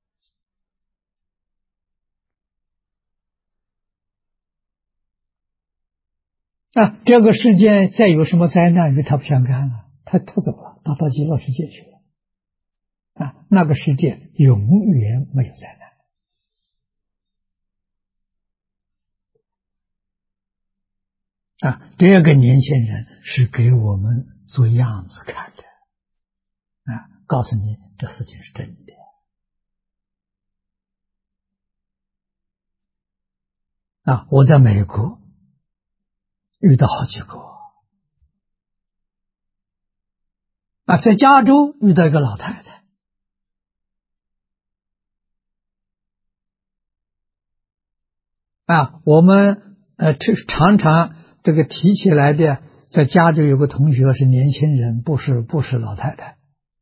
这个世界再有什么灾难与他不相干了，他走了，他到极乐世界去了那个世界永远没有灾难这个年轻人是给我们做样子看的告诉你这事情是真的我在美国遇到好几个在加州遇到一个老太太我们常常这个提起来的，在加州有个同学是年轻人，不是老太太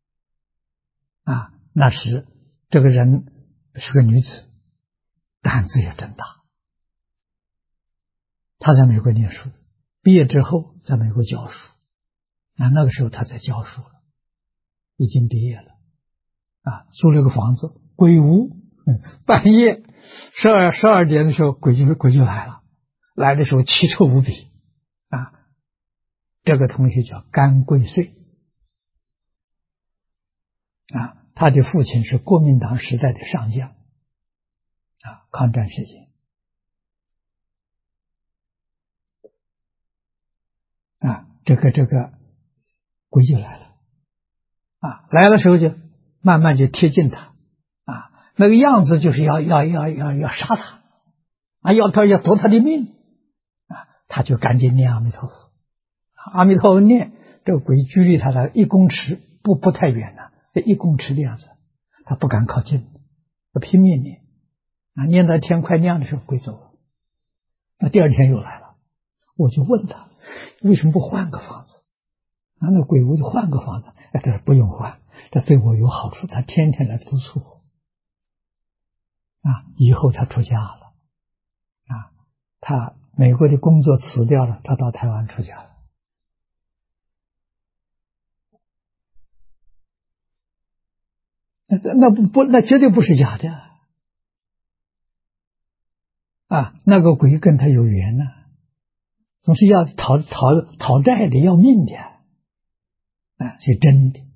那时这个人是个女子，胆子也真大。她在美国念书，毕业之后在美国教书那个时候她在教书了，已经毕业了租了个房子鬼屋半夜12点的时候鬼就来了，来的时候奇臭无比这个同学叫甘贵穗他的父亲是国民党时代的上将抗战时期这个鬼就来了来的时候就慢慢就贴近他那个样子就是要杀他要夺他的命他就赶紧念阿弥陀佛，阿弥陀佛念，这个鬼距离他的1公尺不太远这1公尺的样子，他不敢靠近，他拼命念念到天快亮的时候鬼走了第2天又来了，我就问他为什么不换个房子那鬼屋就换个房子他说不用换，这对我有好处，他天天来督促我以后他出家了他美国的工作辞掉了，他到台湾出家了那绝对不是假的那个鬼跟他有缘总是要讨债的，要命的是真的，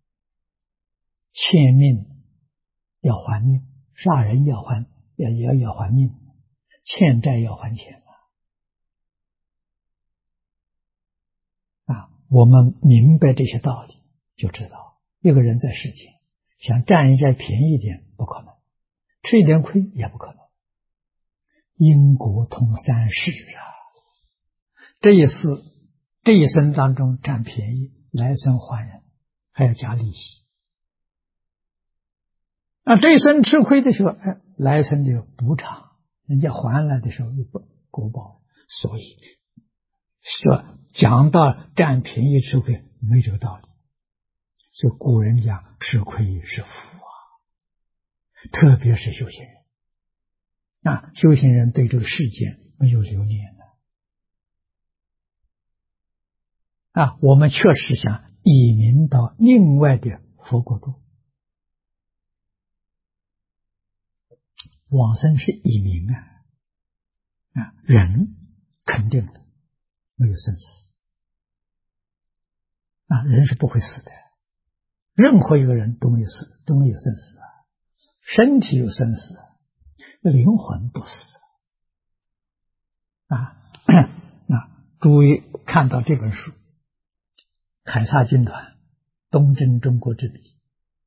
欠命要还命，杀人要还命，欠债要还钱我们明白这些道理，就知道一个人在世间想占人家便宜一点不可能，吃一点亏也不可能，因果通3世这一生当中占便宜，来生还人，还要加利息这一生吃亏的时候来生就补偿，人家还来的时候又不果报，所以说讲到占便宜吃亏没这个道理，所以古人讲吃亏是福特别是修行人修行人对这个世间没有留念我们确实想移民到另外的佛国度，往生是移民人肯定的没有生死人是不会死的，任何一个人都没有死，都没有生死身体有生死，灵魂不死诸位看到这本书《凯撒军团东征中国之笔》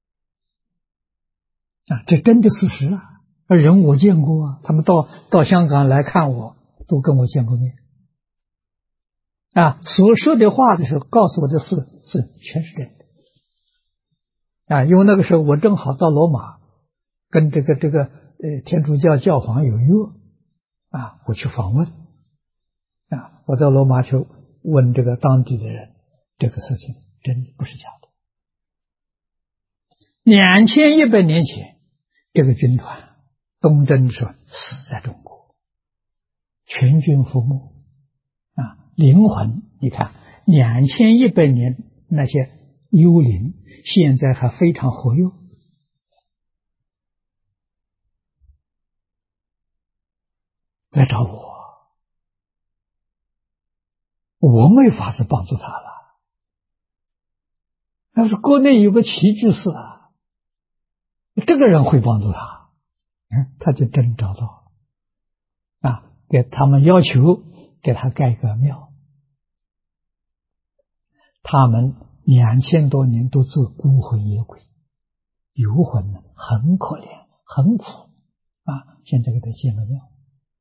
这真的事实人我见过他们到香港来看我，都跟我见过面所说的话的时候，告诉我的事全是真的因为那个时候我正好到罗马，跟这个天主教教皇有约我去访问我在罗马去问这个当地的人，这个事情真的不是假的。2100年前，这个军团东征的时候死在中国，全军覆没灵魂你看2100年那些幽灵现在还非常活跃来找我没法子帮助他了。要是国内有个奇居士这个人会帮助他他就真找到给他们要求给他盖个庙。他们2000多年都做孤魂野鬼，游魂呢很可怜很苦现在给他建个庙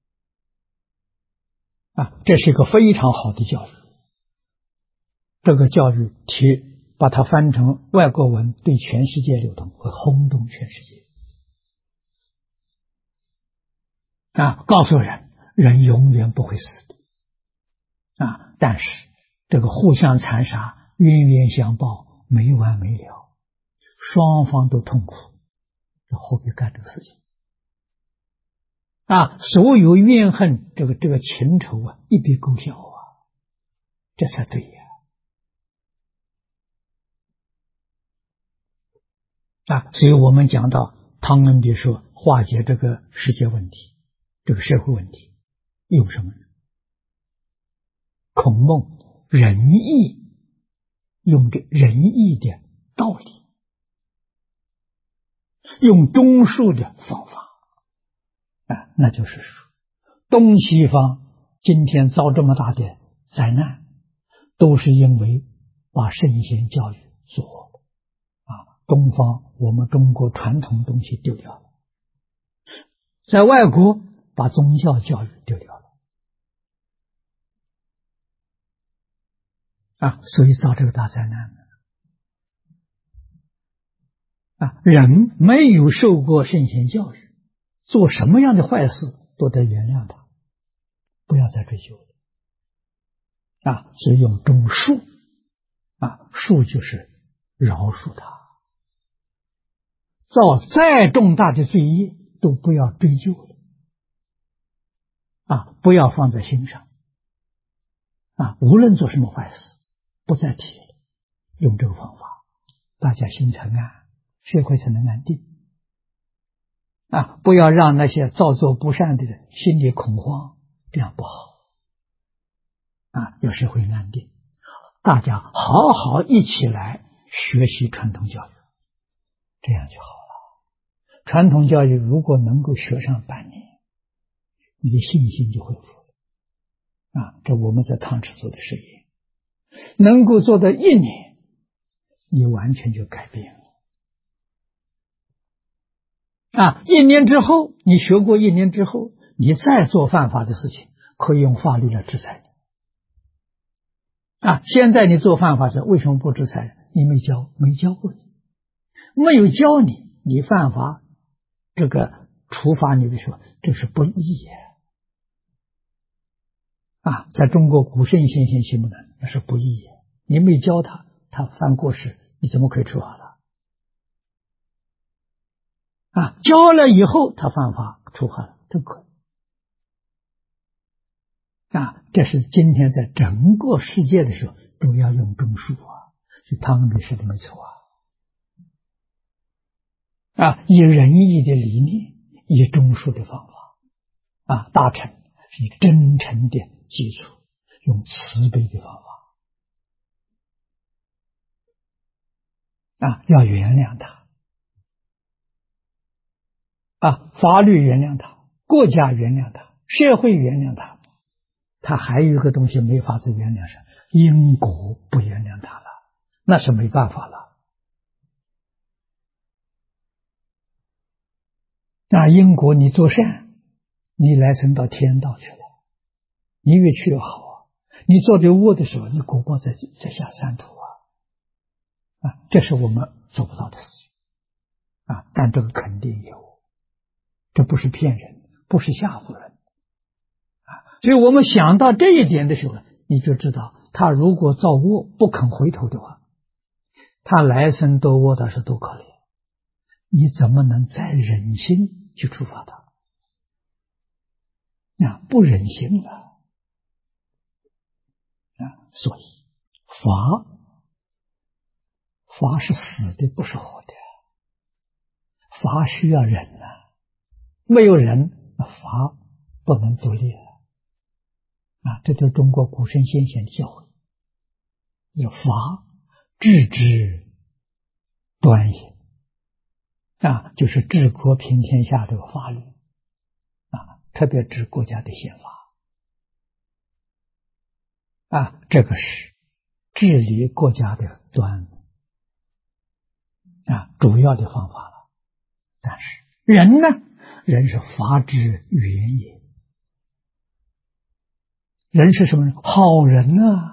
这是一个非常好的教育。这个教育把它翻成外国文，对全世界流通，会轰动全世界告诉人永远不会死的但是这个互相残杀，冤冤相报，没完没了，双方都痛苦，何必干这个事情所有怨恨这个情仇一笔勾销这才对所以我们讲到汤恩比说化解这个世界问题，这个社会问题用什么呢？孔孟仁义，用这仁义的道理，用中术的方法那就是说东西方今天遭这么大的灾难，都是因为把圣贤教育做活了东方我们中国传统东西丢掉了，在外国把宗教教育丢掉了所以造这个大灾难人没有受过圣贤教育，做什么样的坏事都得原谅他，不要再追究了所以用中恕恕就是饶恕他，造再重大的罪业都不要追究了不要放在心上无论做什么坏事不再提了，用这个方法大家心才安，社会才能安定不要让那些造作不善的人心里恐慌，这样不好要社会安定，大家好好一起来学习传统教育，这样就好了。传统教育如果能够学上半年，你的信心就恢复了这我们在汤池做的实验，能够做到1年，你完全就改变了1年之后，你学过1年之后，你再做犯法的事情，可以用法律来制裁你现在你做犯法者为什么不制裁？你没教过你，没有教你，你犯法这个处罚你的时候，这是不义在中国古圣先贤心目呢，那是不义你没教他犯过失，你怎么可以处罚他教了以后他犯法处罚了，这可以这是今天在整个世界的时候都要用中术所以汤恩比说的没错以仁义的理念，以中术的方法大臣以真诚的基础，用慈悲的方法要原谅他法律原谅他，国家原谅他，社会原谅他，他还有一个东西没法子原谅是因果不原谅他了，那是没办法了。因果你做善，你来生到天道去了，你越去越好你做的恶的时候，你果报在下三途这是我们做不到的事情但这个肯定有，这不是骗人，不是吓唬人所以我们想到这一点的时候，你就知道他如果造恶不肯回头的话，他来生多恶的是多可怜，你怎么能再忍心去处罚他不忍心了所以法是死的，不是活的，法需要忍没有忍法不能独立了这就是中国古圣先贤的教诲，法治之端也就是治国平天下这个法律特别治国家的宪法这个是治理国家的端主要的方法了。但是人呢，人是法之原也，人是什么人？好人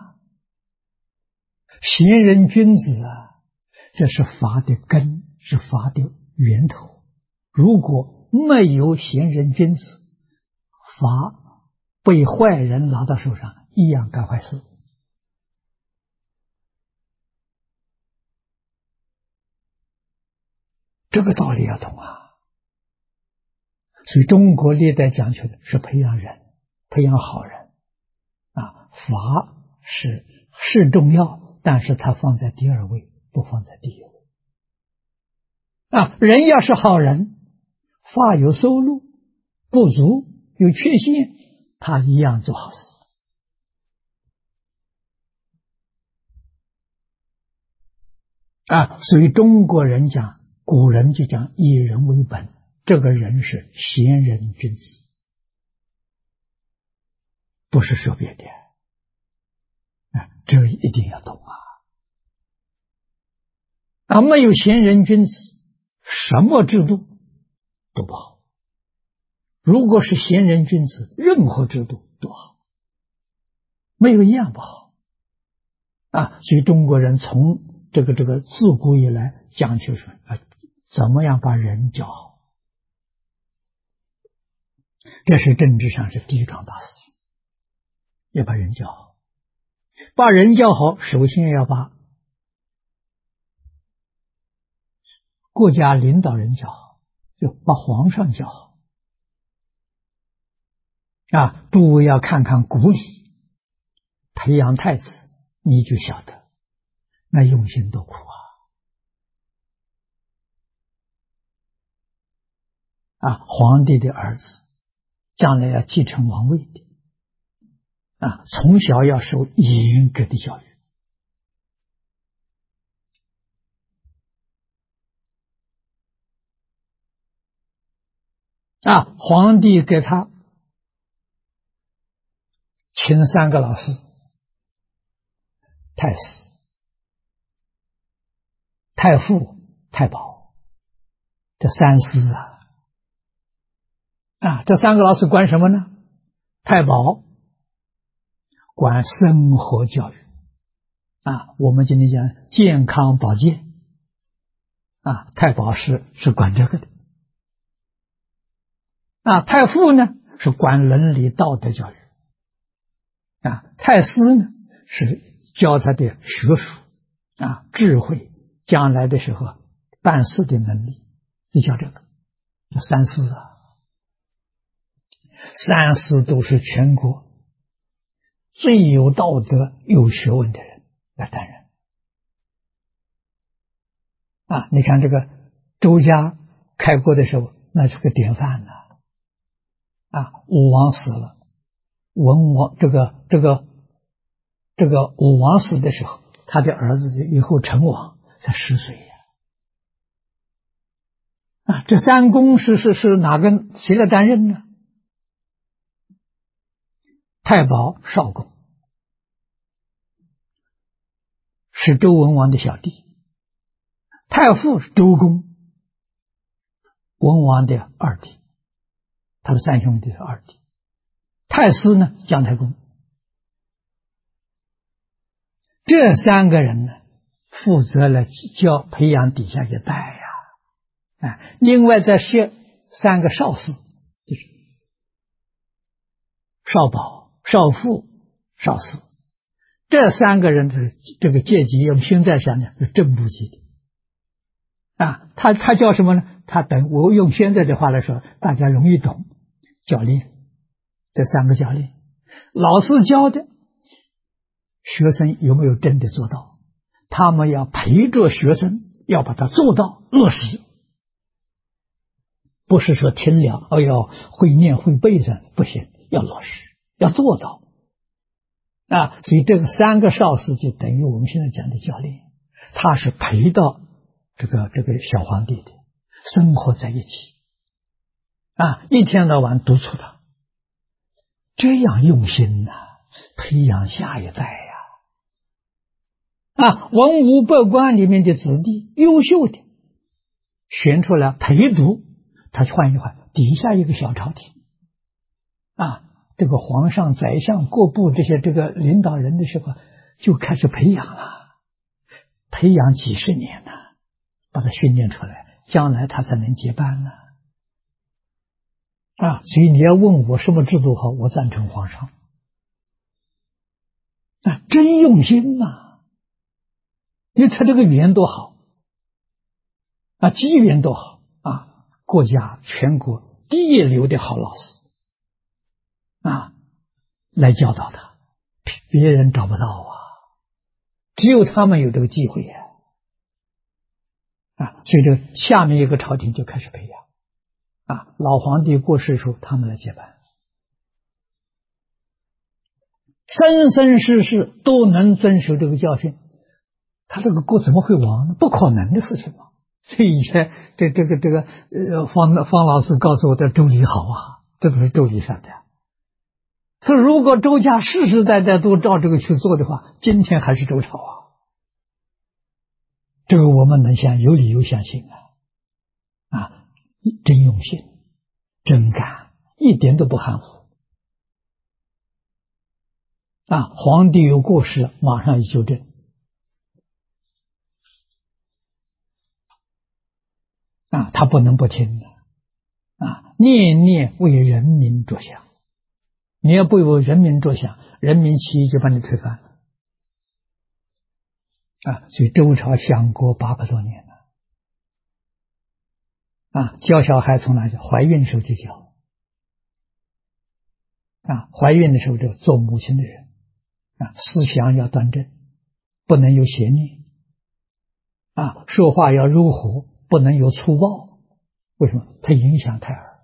贤人君子这是法的根，是法的源头。如果没有贤人君子，法被坏人拿到手上，一样干坏事。这个道理要懂所以中国历代讲求的是培养人，培养好人法是重要，但是它放在第二位，不放在第一位人要是好人，法有收入不足有缺陷，他一样做好事所以中国人讲，古人就讲以人为本，这个人是贤人君子，不是说别的这一定要懂没有贤人君子，什么制度都不好。如果是贤人君子，任何制度都好，没有一样不好所以中国人从这个自古以来讲究说怎么样把人教好，这是政治上是第一桩大事情，要把人教好。把人教好，首先要把国家领导人教好，就把皇上教好诸位要看看古礼，培养太子，你就晓得那用心多苦皇帝的儿子将来要继承王位的从小要受严格的教育皇帝给他请3个老师，太师、太傅、太保，这3师这3个老师管什么呢？太保管生活教育我们今天讲健康保健太保是管这个的太傅呢是管伦理道德教育太师呢是教他的学术智慧，将来的时候办事的能力，就叫这个叫3师3师都是全国最有道德有学问的人来担任你看这个周家开国的时候，那是个典范武王死了， 文王武王死的时候，他的儿子以后成王才10岁呀。这三公是哪个谁来担任呢？太保少公是周文王的小弟，太傅是周公，文王的二弟，他的三兄弟是二弟。太师呢，姜太公。这三个人呢，负责了培养底下一代呀。另外再设3个少司，就是少保、少傅、少司。这3个人的这个阶级，用现在想想是正部级的。他叫什么呢？我用现在的话来说，大家容易懂，教练。这3个教练，老师教的，学生有没有真的做到？他们要陪着学生，要把它做到落实，不是说听了会念会背的不行，要落实，要做到。所以这个3个少司就等于我们现在讲的教练，他是陪到这个小皇帝的，生活在一起，一天到晚督促他。这样用心培养下一代文武百官里面的子弟，优秀的选出来陪读，他换一换底下一个小朝廷这个皇上、宰相、各部这些领导人的时候，就开始培养了，培养几十年把他训练出来，将来他才能接班所以你要问我什么制度好，我赞成皇上。真用心因为他这个语言多好机缘多好国家全国第一流的好老师来教导他，别人找不到只有他们有这个机会所以这下面一个朝廷就开始培养老皇帝过世的时候，他们来接班，生生世世都能遵守这个教训，他这个国怎么会亡呢？不可能的事情嘛。所以以前方老师告诉我的周礼好这都是周礼上的。说如果周家世世代代都照这个去做的话，今天还是周朝这个我们能有理由相信真用心，真干，一点都不含糊皇帝有过失，马上修正他不能不听念念为人民着想，你要不为人民着想，人民起义就把你推翻了所以周朝享国800多年教小孩从哪教？怀孕的时候就教怀孕的时候就做母亲的人思想要端正，不能有邪念说话要柔和，不能有粗暴。为什么？它影响胎儿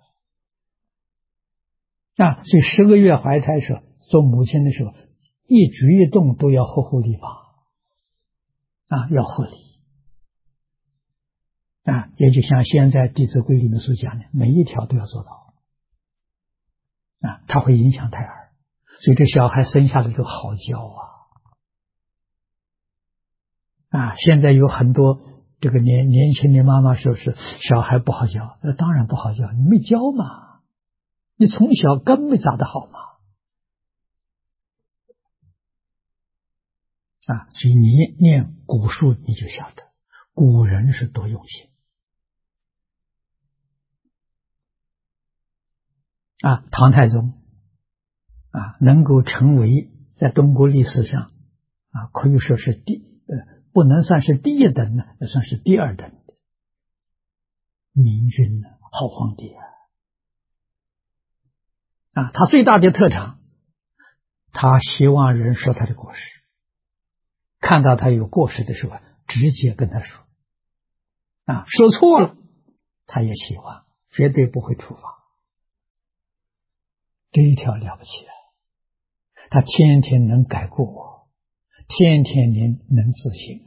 所以10个月怀胎时候，做母亲的时候，一举一动都要合乎礼法要合理也就像现在《弟子规》里面所讲的，每一条都要做到它会影响胎儿，所以这小孩生下来就好教现在有很多这个年轻的妈妈说是小孩不好教，当然不好教，你没教嘛，你从小根没长得好嘛所以你念古书你就晓得古人是多用心唐太宗能够成为在中国历史上可以说是不能算是第一等的，也算是第2等的明君好皇帝他最大的特长，他希望人说他的过失，看到他有过失的时候直接跟他说说错了他也希望，绝对不会处罚，这一条了不起他天天能改过，天天能自省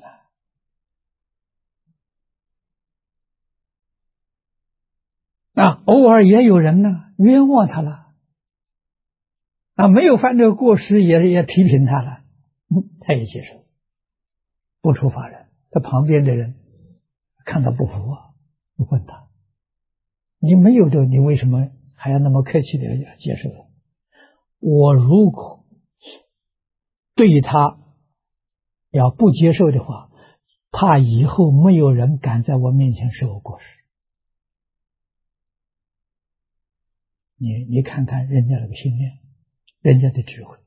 偶尔也有人呢冤枉他了没有犯这个过失也批评他了，他也接受，不处罚人。他旁边的人看到不服就问他：你没有的，你为什么还要那么客气的要接受呢？我如果对他要不接受的话，怕以后没有人敢在我面前说我过失。你看看人家那个心念，人家的智慧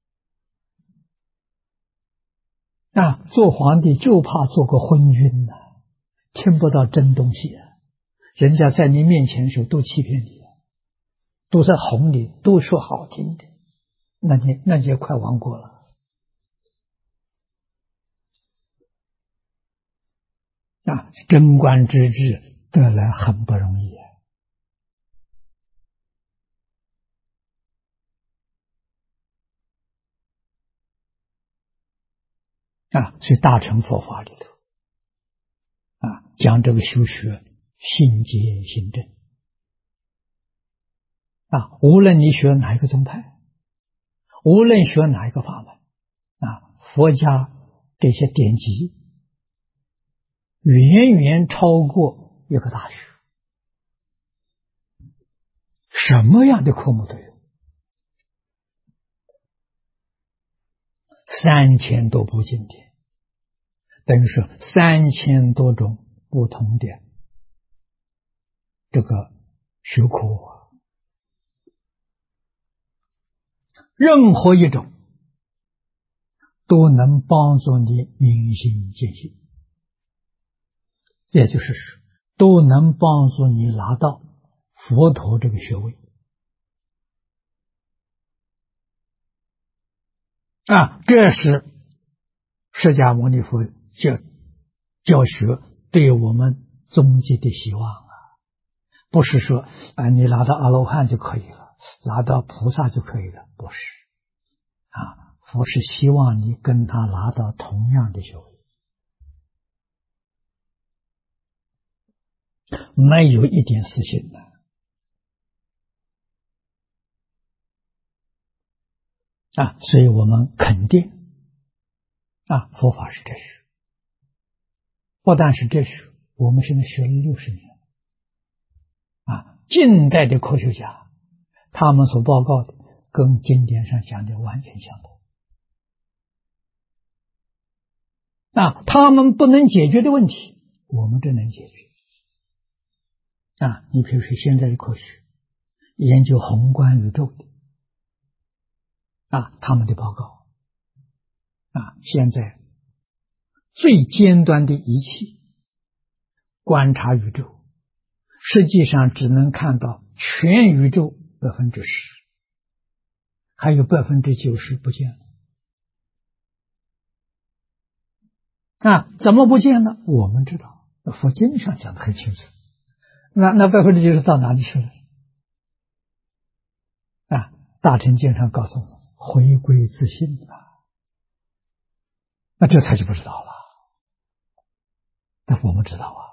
做皇帝就怕做个昏晕听不到真东西人家在你面前的时候都欺骗你都在哄你，都说好听的，那你也快亡国了贞观之治得来很不容易所以大乘佛法里头讲这个修学信解行证无论你学哪一个宗派，无论学哪一个法门佛家这些典籍远远超过一个大学，什么样的科目都有，3000多部经典，等于说3000多种不同的这个学科任何一种都能帮助你明心见性，也就是说都能帮助你拿到佛陀这个学位这是释迦牟尼佛教学对我们终极的希望不是说你拿到阿罗汉就可以了，拿到菩萨就可以了，不是佛是希望你跟他拿到同样的学位，没有一点私心的所以我们肯定佛法是哲学，不但是哲学，我们现在学了60年近代的科学家他们所报告的跟经典上讲的完全相同他们不能解决的问题我们这能解决你比如说现在的科学研究宏观宇宙的他们的报告现在最尖端的仪器观察宇宙实际上只能看到全宇宙10%，还有90%不见了怎么不见了？我们知道佛经上讲的很清楚，那90%到哪里去了大乘经上告诉我们回归自性那这他就不知道了，但我们知道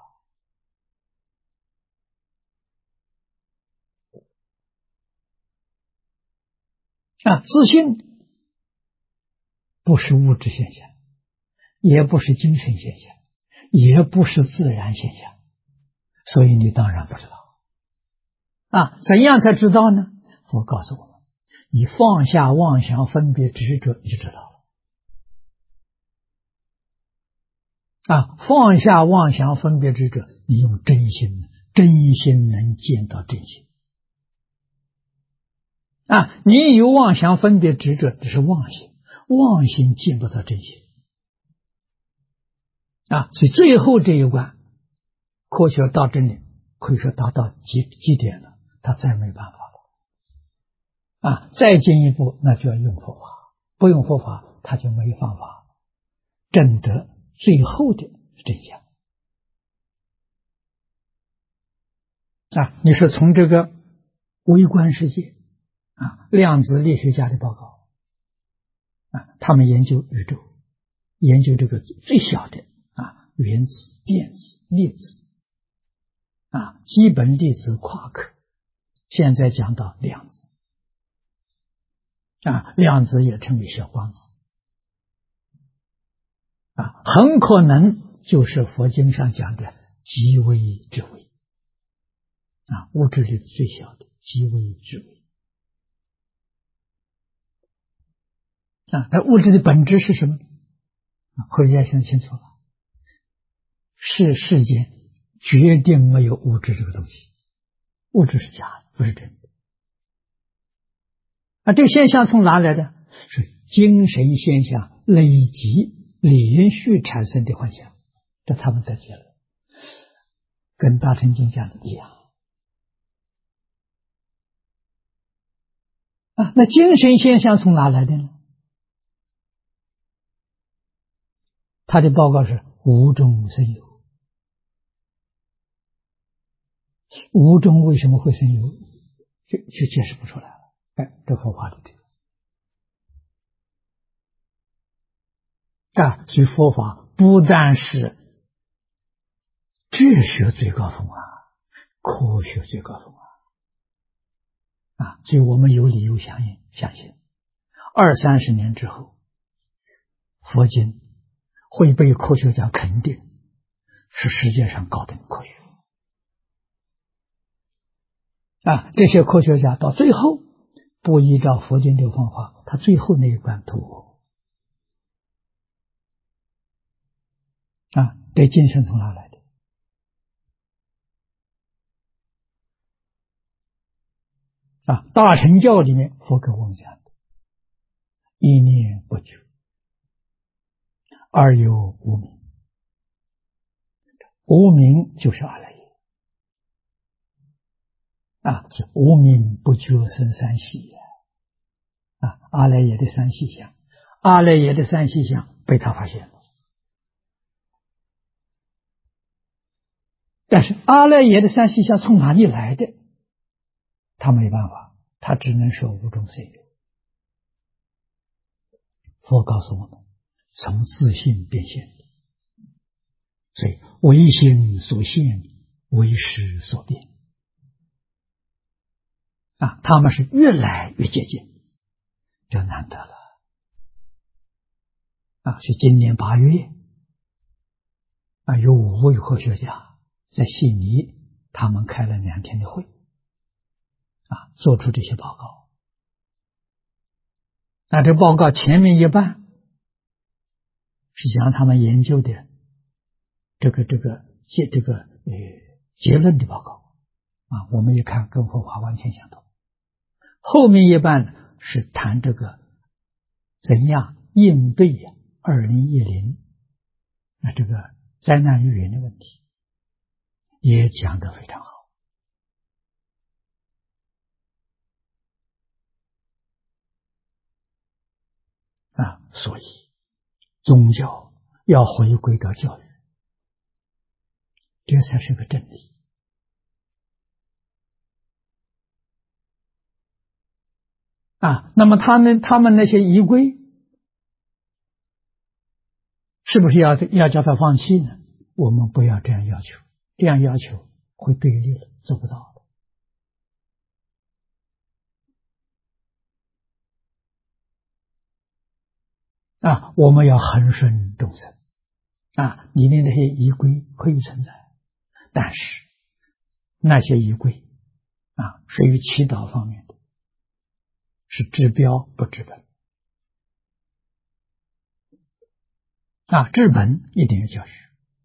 自信不是物质现象，也不是精神现象，也不是自然现象，所以你当然不知道怎样才知道呢？佛告诉我们，你放下妄想分别执着，你就知道了放下妄想分别执着，你用真心，真心能见到真心你有妄想分别执着，这是妄心，妄心见不到真心所以最后这一关科学到这里可以说达到极点了，他再没办法了再进一步那就要用佛法，不用佛法他就没办法证得最后的真相你是从这个微观世界量子力学家的报告他们研究宇宙，研究这个最小的原子、电子、粒子基本粒子、夸克，现在讲到量子量子也称为小光子很可能就是佛经上讲的极微之微物质里最小的极微之微那物质的本质是什么？科学家现在清楚了，是世间决定没有物质这个东西，物质是假的，不是真的。这个现象从哪来的？是精神现象累积连续产生的幻想，这他们得结论，跟大乘经讲的一样那精神现象从哪来的呢？他的报告是无中生有。无中为什么会生有？就解释不出来了。这佛法里的所以佛法不但是哲学最高峰科学最高峰所以我们有理由相信20-30年之后，佛经会被科学家肯定是世界上高等科学这些科学家到最后不依照佛经的方法，他最后那一关突破这精神从哪来的？大乘教里面佛给我们讲的一念不久，二有无明，无明就是阿赖耶无明不觉生三细阿赖耶的三细相，阿赖耶的三细相被他发现了，但是阿赖耶的三细相从哪里来的？他没办法，他只能说无中生有。佛告诉我们，从自性变现的，所以唯心所现，唯识所变他们是越来越接近，这难得了所以今年8月有5位科学家在悉尼，他们开了2天的会做出这些报告这报告前面一半是讲他们研究的这个结论的报告我们一看跟佛法完全相同，后面一半是谈这个怎样应对2010这个灾难预言的问题，也讲得非常好所以宗教要回归到教育，这才是个真理那么他们那些仪规是不是要叫他放弃呢？我们不要这样要求，这样要求会对立了，做不到的我们要恒顺众生你的那些仪规可以存在，但是那些仪规属于祈祷方面的，是治标不治本治本一定要教学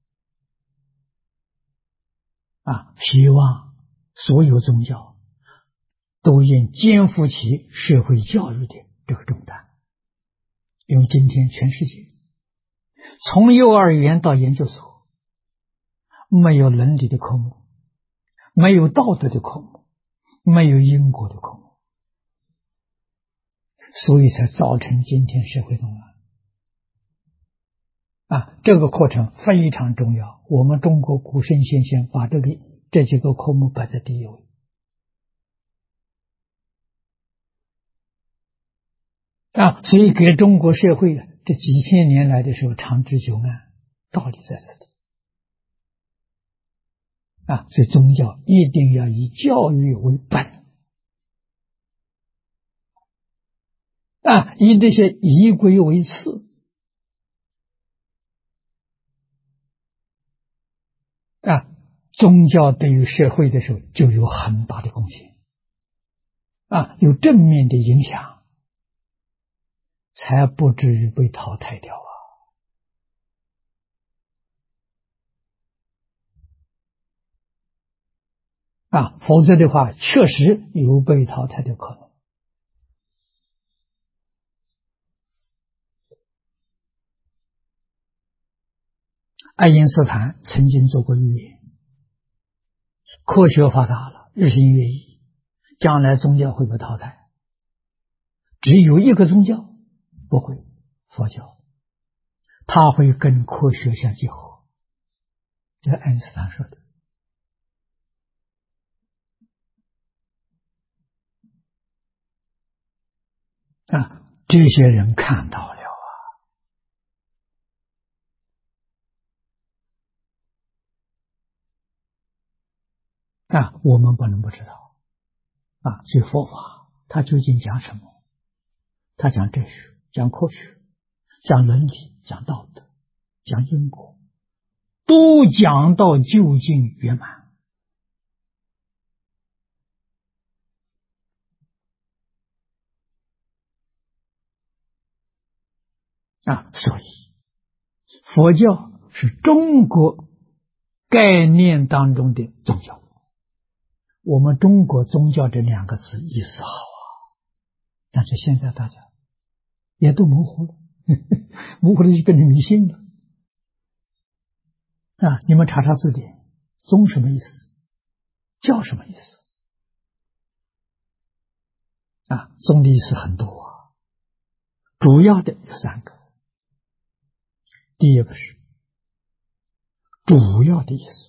希望所有宗教都应肩负起社会教育的这个重担，因为今天全世界从幼儿园到研究所，没有伦理的科目，没有道德的科目，没有因果的科目，所以才造成今天社会动乱这个课程非常重要，我们中国古圣先贤把这几个科目摆在第一位所以给中国社会这几千年来的时候长治久安，道理在此地。所以宗教一定要以教育为本，以这些仪规为次，宗教对于社会的时候就有很大的贡献，有正面的影响，才不至于被淘汰掉否则的话，确实有被淘汰的可能。爱因斯坦曾经做过预言，科学发达了，日新月异，将来宗教会被淘汰，只有一个宗教不会，佛教，它会跟科学相结合，这是爱因斯坦说的。这些人看到了我们不能不知道所以佛法它究竟讲什么？它讲哲学，讲科学，讲伦理，讲道德，讲因果，都讲到究竟圆满所以佛教是中国概念当中的宗教。我们中国宗教这两个字意思好但是现在大家也都模糊了，模糊了就变成迷信了你们查查字典，宗什么意思？教什么意思？宗的意思很多主要的有三个。第一个是主要的意思，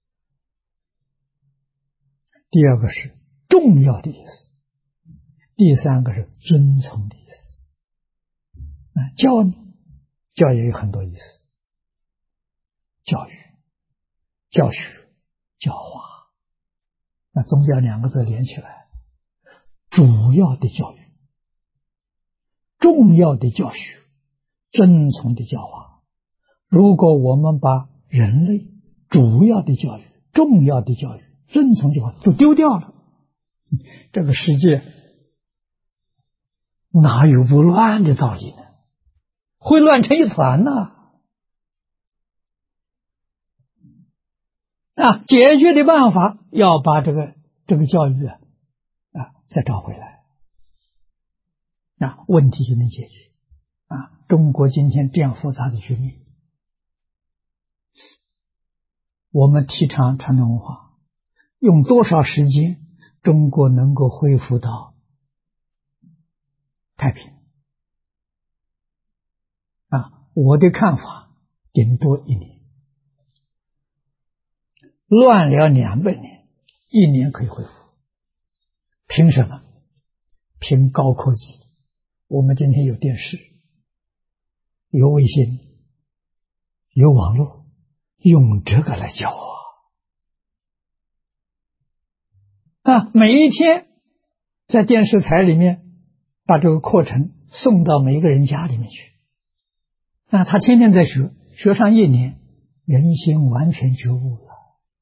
第二个是重要的意思，第三个是遵从的意思。教呢，教也有很多意思，教育、教学、教化。宗教两个字连起来，主要的教育、重要的教学、遵从的教化。如果我们把人类主要的教育、重要的教育、遵从教化就丢掉了，这个世界哪有不乱的道理呢？会乱成一团解决的办法要把这个教育再找回来问题就能解决中国今天这样复杂的局面，我们提倡传统文化，用多少时间中国能够恢复到太平我的看法顶多1年，乱了200年，1年可以恢复。凭什么？凭高科技。我们今天有电视，有卫星，有网络，用这个来教每一天在电视台里面把这个课程送到每一个人家里面去，他天天在学，学上1年，人心完全觉悟了，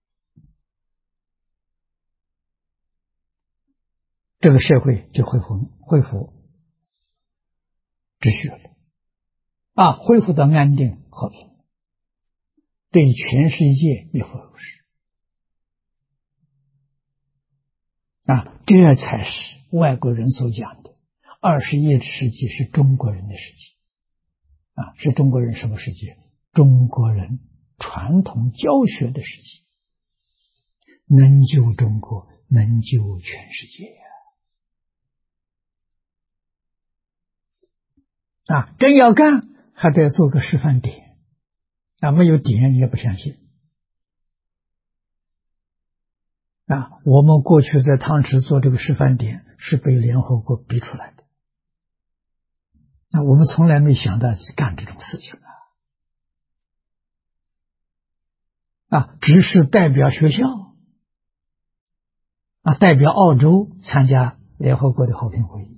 这个社会就恢复秩序了恢复到安定和平，对全世界亦复如是这才是外国人所讲的21世纪是中国人的世纪是中国人什么世纪？中国人传统教学的世纪，能救中国，能救全世界真要干还得做个示范点没有点也不相信我们过去在汤池做这个示范点是被联合国逼出来的那我们从来没想到干这种事情只是代表学校代表澳洲参加联合国的和平会议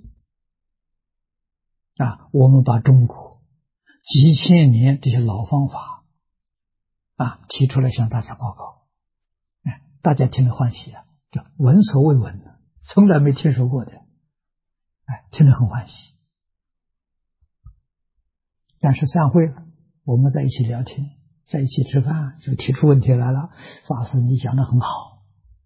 我们把中国几千年这些老方法提出来向大家报告，大家听得欢喜这闻所未闻的，从来没听说过的，听得很欢喜。但是散会了，我们在一起聊天，在一起吃饭，就提出问题来了。法师，你讲得很好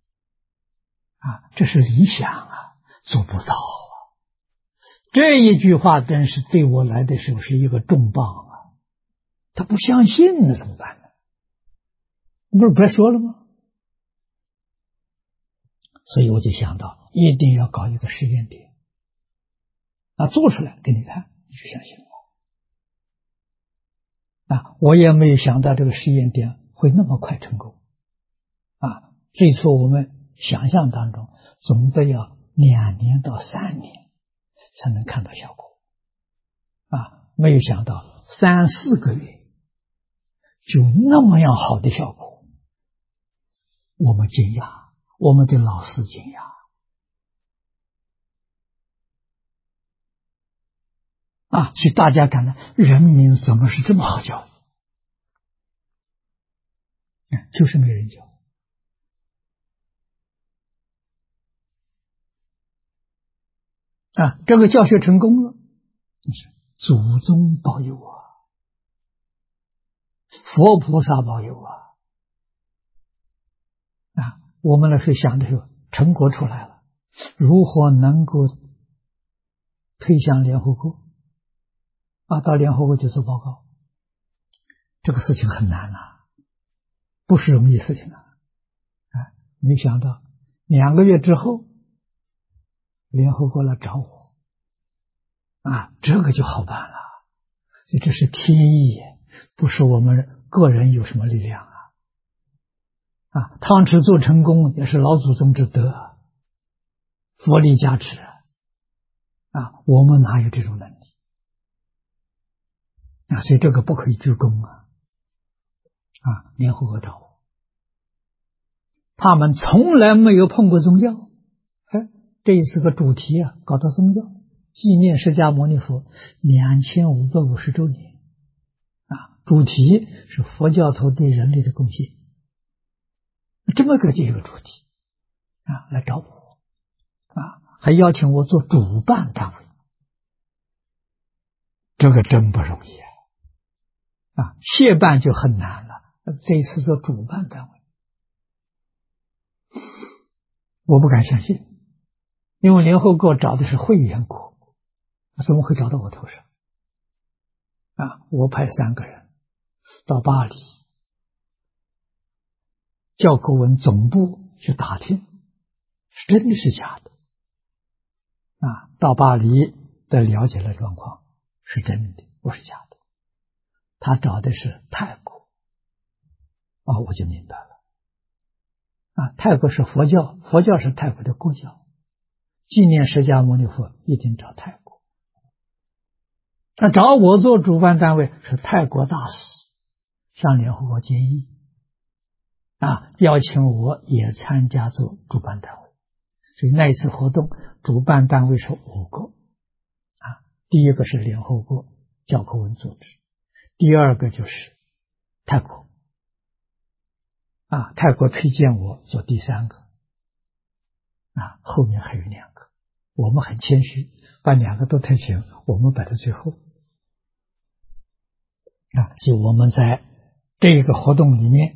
这是理想做不到这一句话真是对我来的时候是一个重磅他不相信那怎么办呢？不是白说了吗？所以我就想到一定要搞一个实验点做出来给你看，你就相信我我也没有想到这个实验点会那么快成功最初我们想象当中总得要2年到3年才能看到效果没有想到3、4个月就那么样好的效果，我们惊讶，我们的老师惊讶所以大家感到人民怎么是这么好教育？就是没人教这个教学成功了，祖宗保佑佛菩萨保佑我们那时候想的时候，成果出来了，如何能够推向联合国到联合国就做报告，这个事情很难不是容易事情没想到2个月之后，联合国来找我这个就好办了，所以这是天意，不是我们个人有什么力量汤池做成功也是老祖宗之德，佛力加持我们哪有这种能力所以这个不可以居功联合国找我，他们从来没有碰过宗教这一次个主题搞到宗教，纪念释迦牟尼佛2550周年主题是佛教徒对人类的贡献，这么个一个主题来找我还邀请我做主办单位，这个真不容易协办就很难了，这一次做主办单位，我不敢相信，因为联合国找的是会员国，怎么会找到我头上我派3个人到巴黎教科文总部去打听是真的是假的到巴黎的了解了状况，是真的不是假的，他找的是泰国我就明白了泰国是佛教，佛教是泰国的国教，纪念释迦牟尼佛一定找泰国，找我做主办单位是泰国大使向联合国建议邀请我也参加做主办单位，所以那一次活动主办单位是5个第一个是联合国教科文组织，第二个就是泰国泰国推荐我做第3个后面还有2个，我们很谦虚，把2个都推前，我们摆在最后就我们在这个活动里面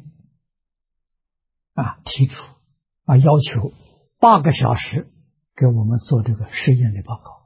提出要求8个小时给我们做这个实验的报告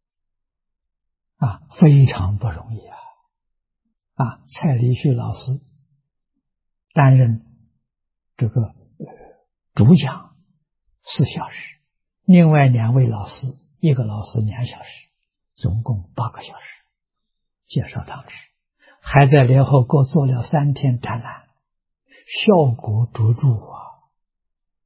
非常不容易蔡礼旭老师担任这个主讲4小时，另外2位老师，一个老师2小时，总共8个小时介绍汤池，还在联合国做了3天展览，效果卓著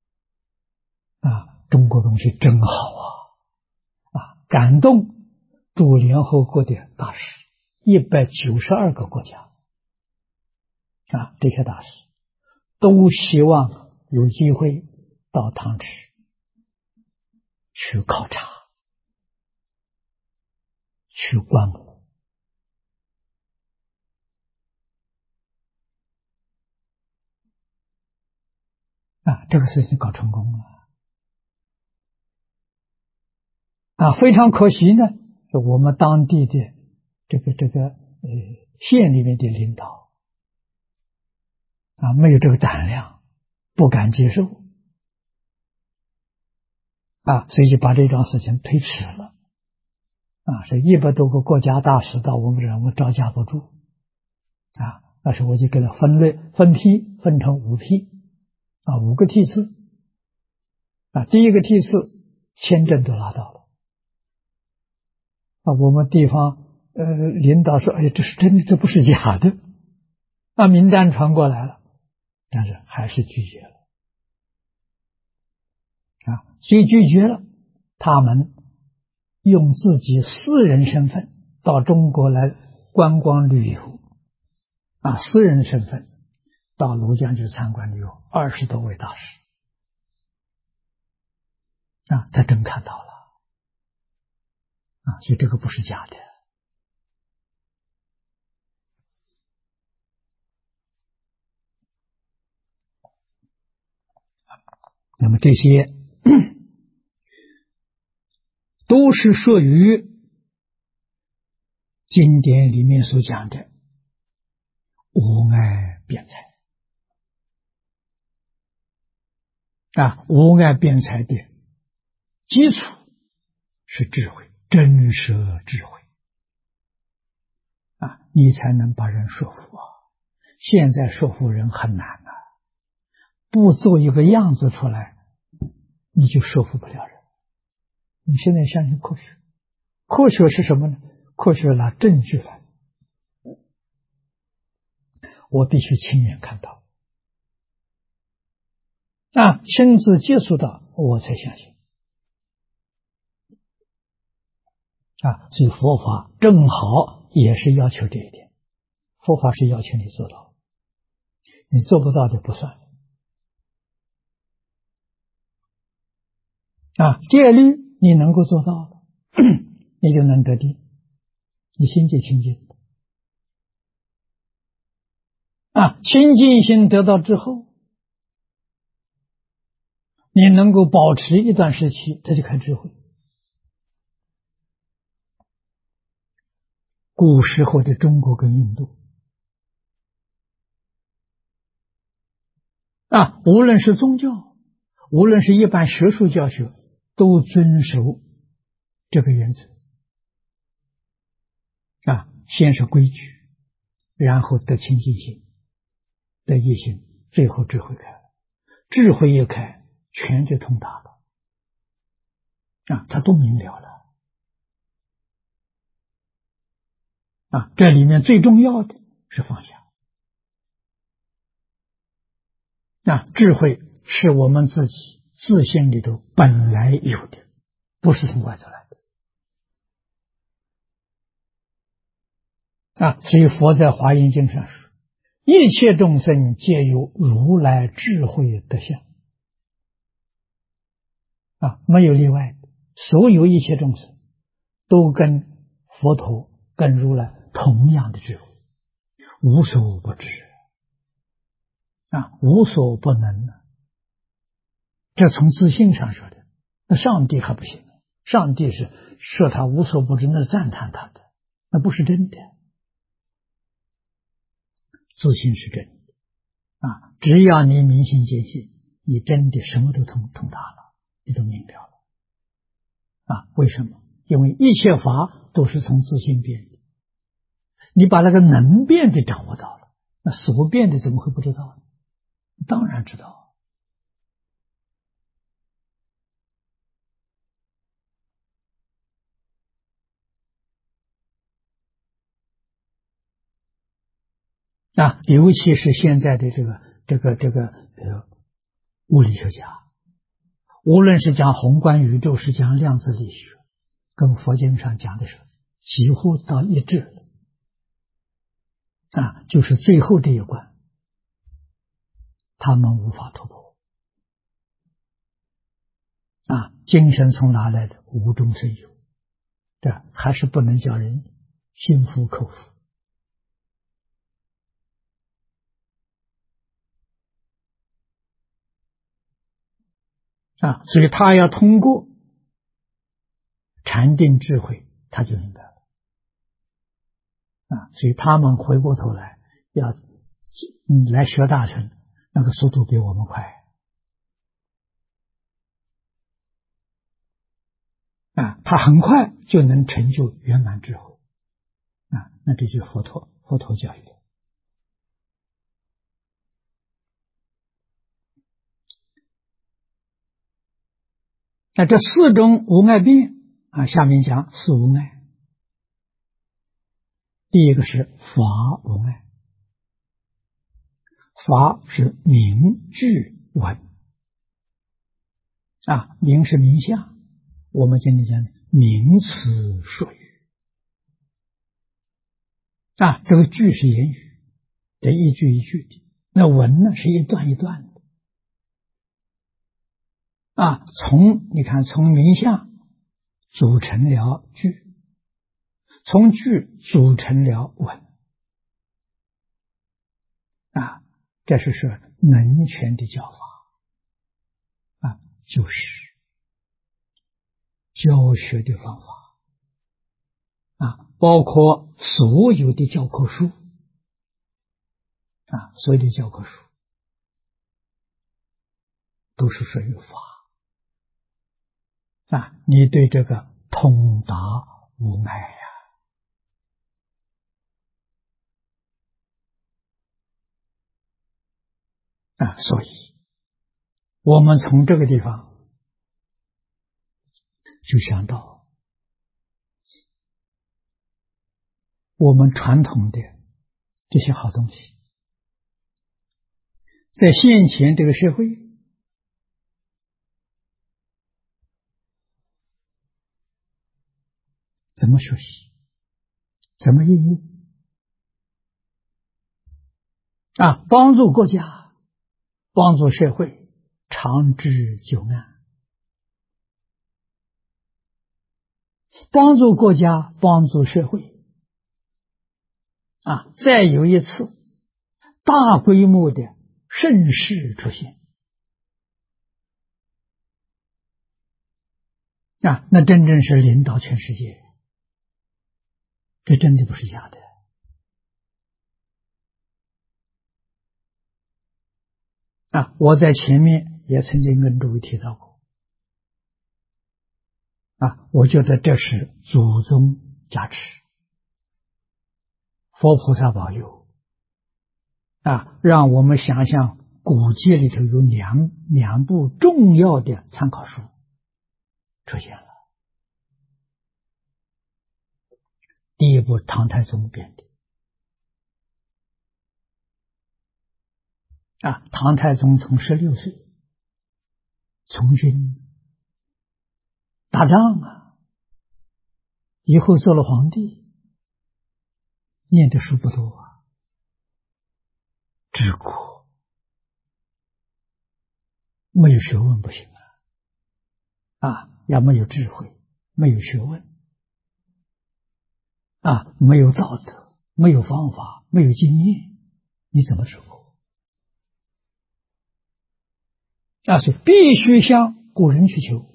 中国东西真好感动驻联合国的大使，192个国家这些大使都希望有机会到汤池去考察、去观摩。这个事情搞成功了。非常可惜呢，我们当地的这个县里面的领导没有这个胆量，不敢接受所以就把这桩事情推迟了是100多个国家大使到我们这，我们招架不住那时候我就给他分批分成5批5个梯次第一个梯次签证都拿到了我们地方领导说：“哎，这是真的，这不是假的。”名单传过来了，但是还是拒绝了所以拒绝了，他们用自己私人身份到中国来观光旅游私人身份到庐江去参观旅游，20多位大使他真看到了所以这个不是假的。那么这些都是属于经典里面所讲的无碍辩才无碍辩才的基础是智慧，真实智慧你才能把人说服现在说服人很难不做一个样子出来，你就说服不了人。你现在相信科学，科学是什么呢？科学拿证据来，我必须亲眼看到亲自接触到，我才相信所以佛法正好也是要求这一点，佛法是要求你做到，你做不到的不算戒律你能够做到了你就能得定，你心就清净清净心得到之后，你能够保持一段时期，这就开智慧。古时候的中国跟印度无论是宗教，无论是一般学术教学，都遵守这个原则先是规矩，然后得清净心，得业心，最后智慧开了，智慧一开，全就通达了他都明了了这里面最重要的是放下智慧是我们自己自性里头本来有的，不是从外头来的所以佛在华严经上说，一切众生皆有如来智慧德相没有例外的，所有一切众生都跟佛陀跟如来同样的智慧，无所不知无所不能这从自性上说的，那上帝还不行，上帝是说他无所不知，那是赞叹他的，那不是真的。自性是真的只要你明心见性，你真的什么都通达了，你都明了了为什么？因为一切法都是从自性变的，你把那个能变的掌握到了，那所变的怎么会不知道呢？当然知道尤其是现在的这个物理学家，无论是讲宏观宇宙，是讲量子力学，跟佛经上讲的是几乎到一致了就是最后这一关，他们无法突破精神从哪来的？无中生有，这还是不能叫人心服口服所以他要通过禅定智慧，他就明白了所以他们回过头来要来学大乘，那个速度比我们快他很快就能成就圆满智慧那这就是佛陀教育。那这四种无碍变下面讲四无碍。第一个是法无碍，法是名句闻名是名相，我们今天讲的名词说语这个句是言语，这一句一句的，那文呢是一段一段的你看从名相组成了句，从句组成了文这是说能全的教法就是教学的方法包括所有的教科书所有的教科书都是属于法你对这个通达无碍所以我们从这个地方就想到我们传统的这些好东西，在现前这个社会怎么学习，怎么应用帮助国家，帮助社会长治久安，帮助国家，帮助社会再有一次大规模的盛世出现那真正是领导全世界，这真的不是假的我在前面也曾经跟诸位提到过我觉得这是祖宗加持，佛菩萨保佑让我们想象古籍里头有两部重要的参考书出现了。第一部唐太宗编的唐太宗从16岁从军打仗以后做了皇帝，念的书不多治国没有学问不行要没有智慧，没有学问没有道德，没有方法，没有经验，你怎么治国所以必须向古人去求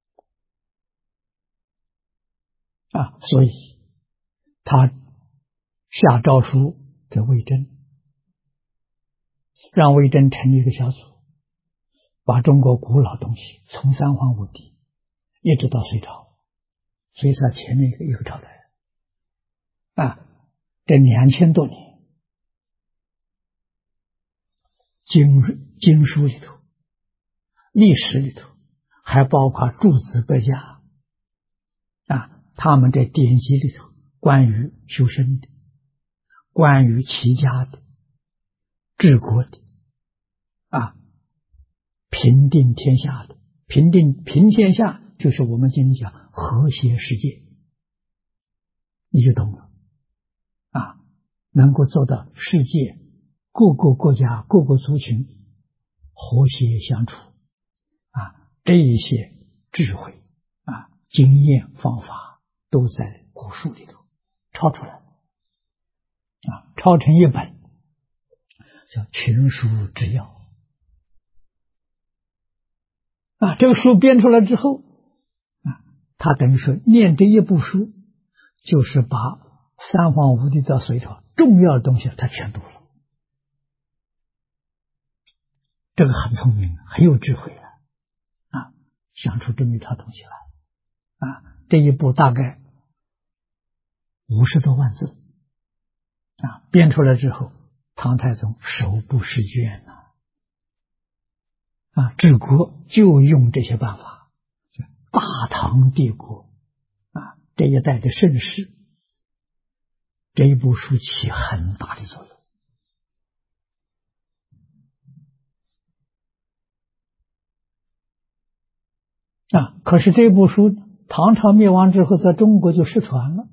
所以他下诏书给魏征，让魏征成立一个小组，把中国古老东西从三皇五帝一直到隋朝，所以是前面一个朝代这2000多年经书里头，历史里头，还包括诸子百家他们在典籍里头关于修身的，关于齐家的，治国的平定天下的，平天下就是我们今天讲和谐世界你就懂了啊，能够做到世界各个国家、各个族群和谐相处啊，这一些智慧啊、经验、方法都在古书里头抄出来啊，抄成一本叫群书之要啊。这个书编出来之后啊，他等于说念这一部书，就是把三皇五帝到隋朝重要的东西他全读了。这个很聪明，很有智慧啊，想出这么一套东西来啊。这一部大概50多万字啊，编出来之后，唐太宗手不释卷啊，治国就用这些办法。大唐帝国啊，这一代的盛世，这一部书起很大的作用啊。可是这部书唐朝灭亡之后，在中国就失传了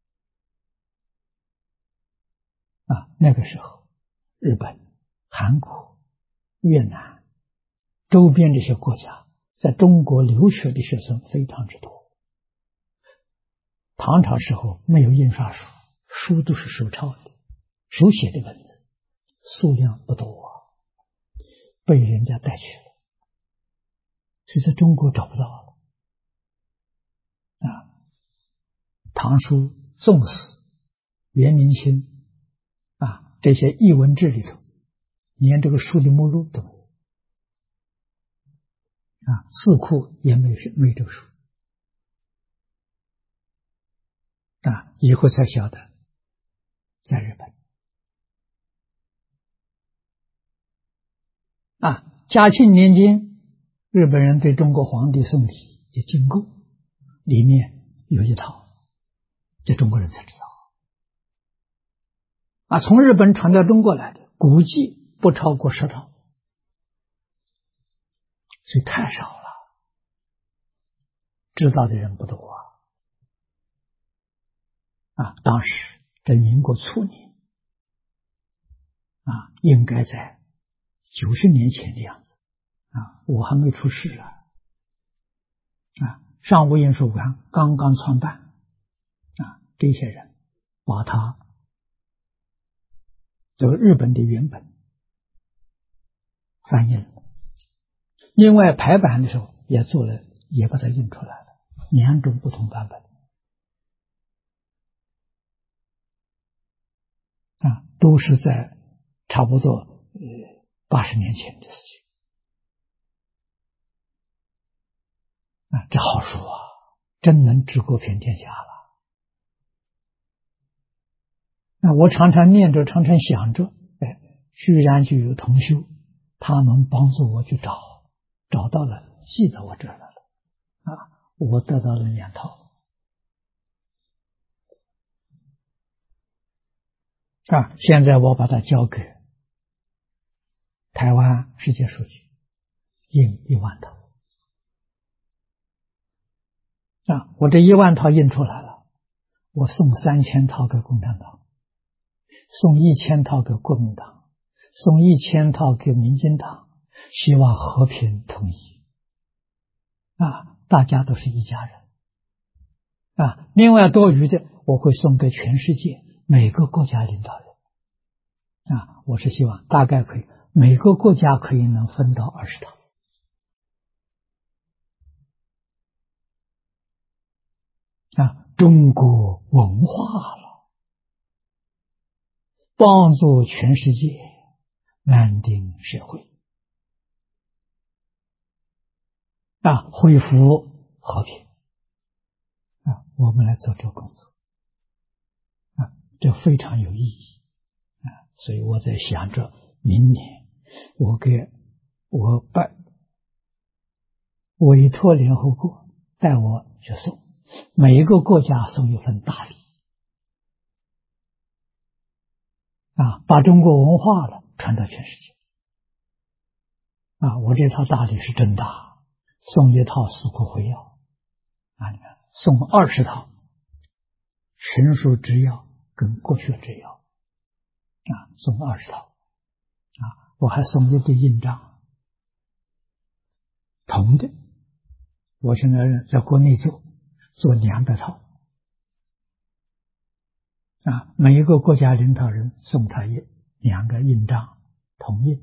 啊。那个时候，日本、韩国、越南周边这些国家在中国留学的学生非常之多。唐朝时候没有印刷术，书都是手抄的，手写的文字，数量不多被人家带去了，所以在中国找不到了啊。唐书、宋史、元明清啊，这些译文志里头，连这个书的目录都没有啊，四库也没这个书啊。以后才晓得，在日本啊，嘉庆年间，日本人对中国皇帝送礼就进贡，里面有一套，这中国人才知道啊。从日本传到中国来的，估计不超过10套，所以太少了，知道的人不多啊。当时在民国初年啊，应该在90年前的样子啊，我还没出世啊。上午印书馆刚刚创办啊，这些人把它这个日本的原本翻译了，另外排版的时候也做了，也把它印出来了，2种不同版本啊，都是在差不多80年前的事情啊。这好书啊，真能治国平天下了。那我常常念着，常常想着，居然就有同修，他们帮助我去找到了，寄到我这儿来了啊，我得到了2套啊。现在我把它交给台湾世界书局，印1万套啊。我这1万套印出来了，我送3000套给共产党，送1000套给国民党，送1000套给民进党，希望和平统一啊，大家都是一家人啊。另外多余的我会送给全世界每个国家领导人啊。我是希望大概可以每个国家可以能分到20套啊。中国文化了，帮助全世界安定社会啊，恢复和平啊，我们来做这个工作啊，这非常有意义啊。所以我在想着明年我委托联合国带我去送，每一个国家送一份大礼啊，把中国文化了传到全世界啊。我这套大礼是真大，送一套四库会要啊，你看送20套神书制药跟国学制药送20套我还送一对印章，铜的，我现在在国内做200套每一个国家领导人送他2个印章，铜印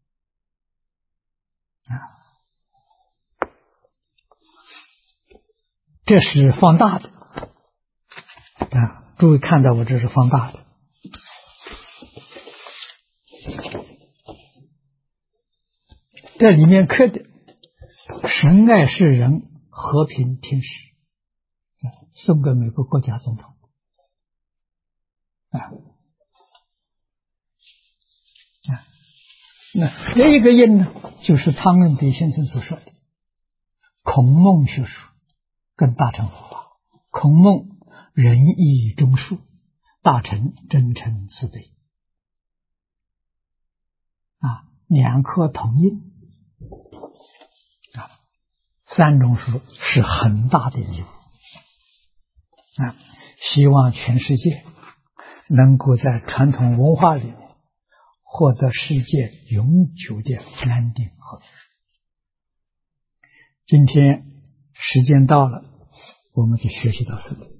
这是放大的诸位看到我这是放大的。这里面刻的神爱世人，和平天使，送给美国国家总统那这一个印呢，就是汤恩比先生所说的孔孟学术跟大乘佛法。孔孟仁义忠恕，大乘真诚慈悲2颗铜印3种书是很大的礼物希望全世界能够在传统文化里面获得世界永久的安定和平。今天时间到了，我们就学习到这里。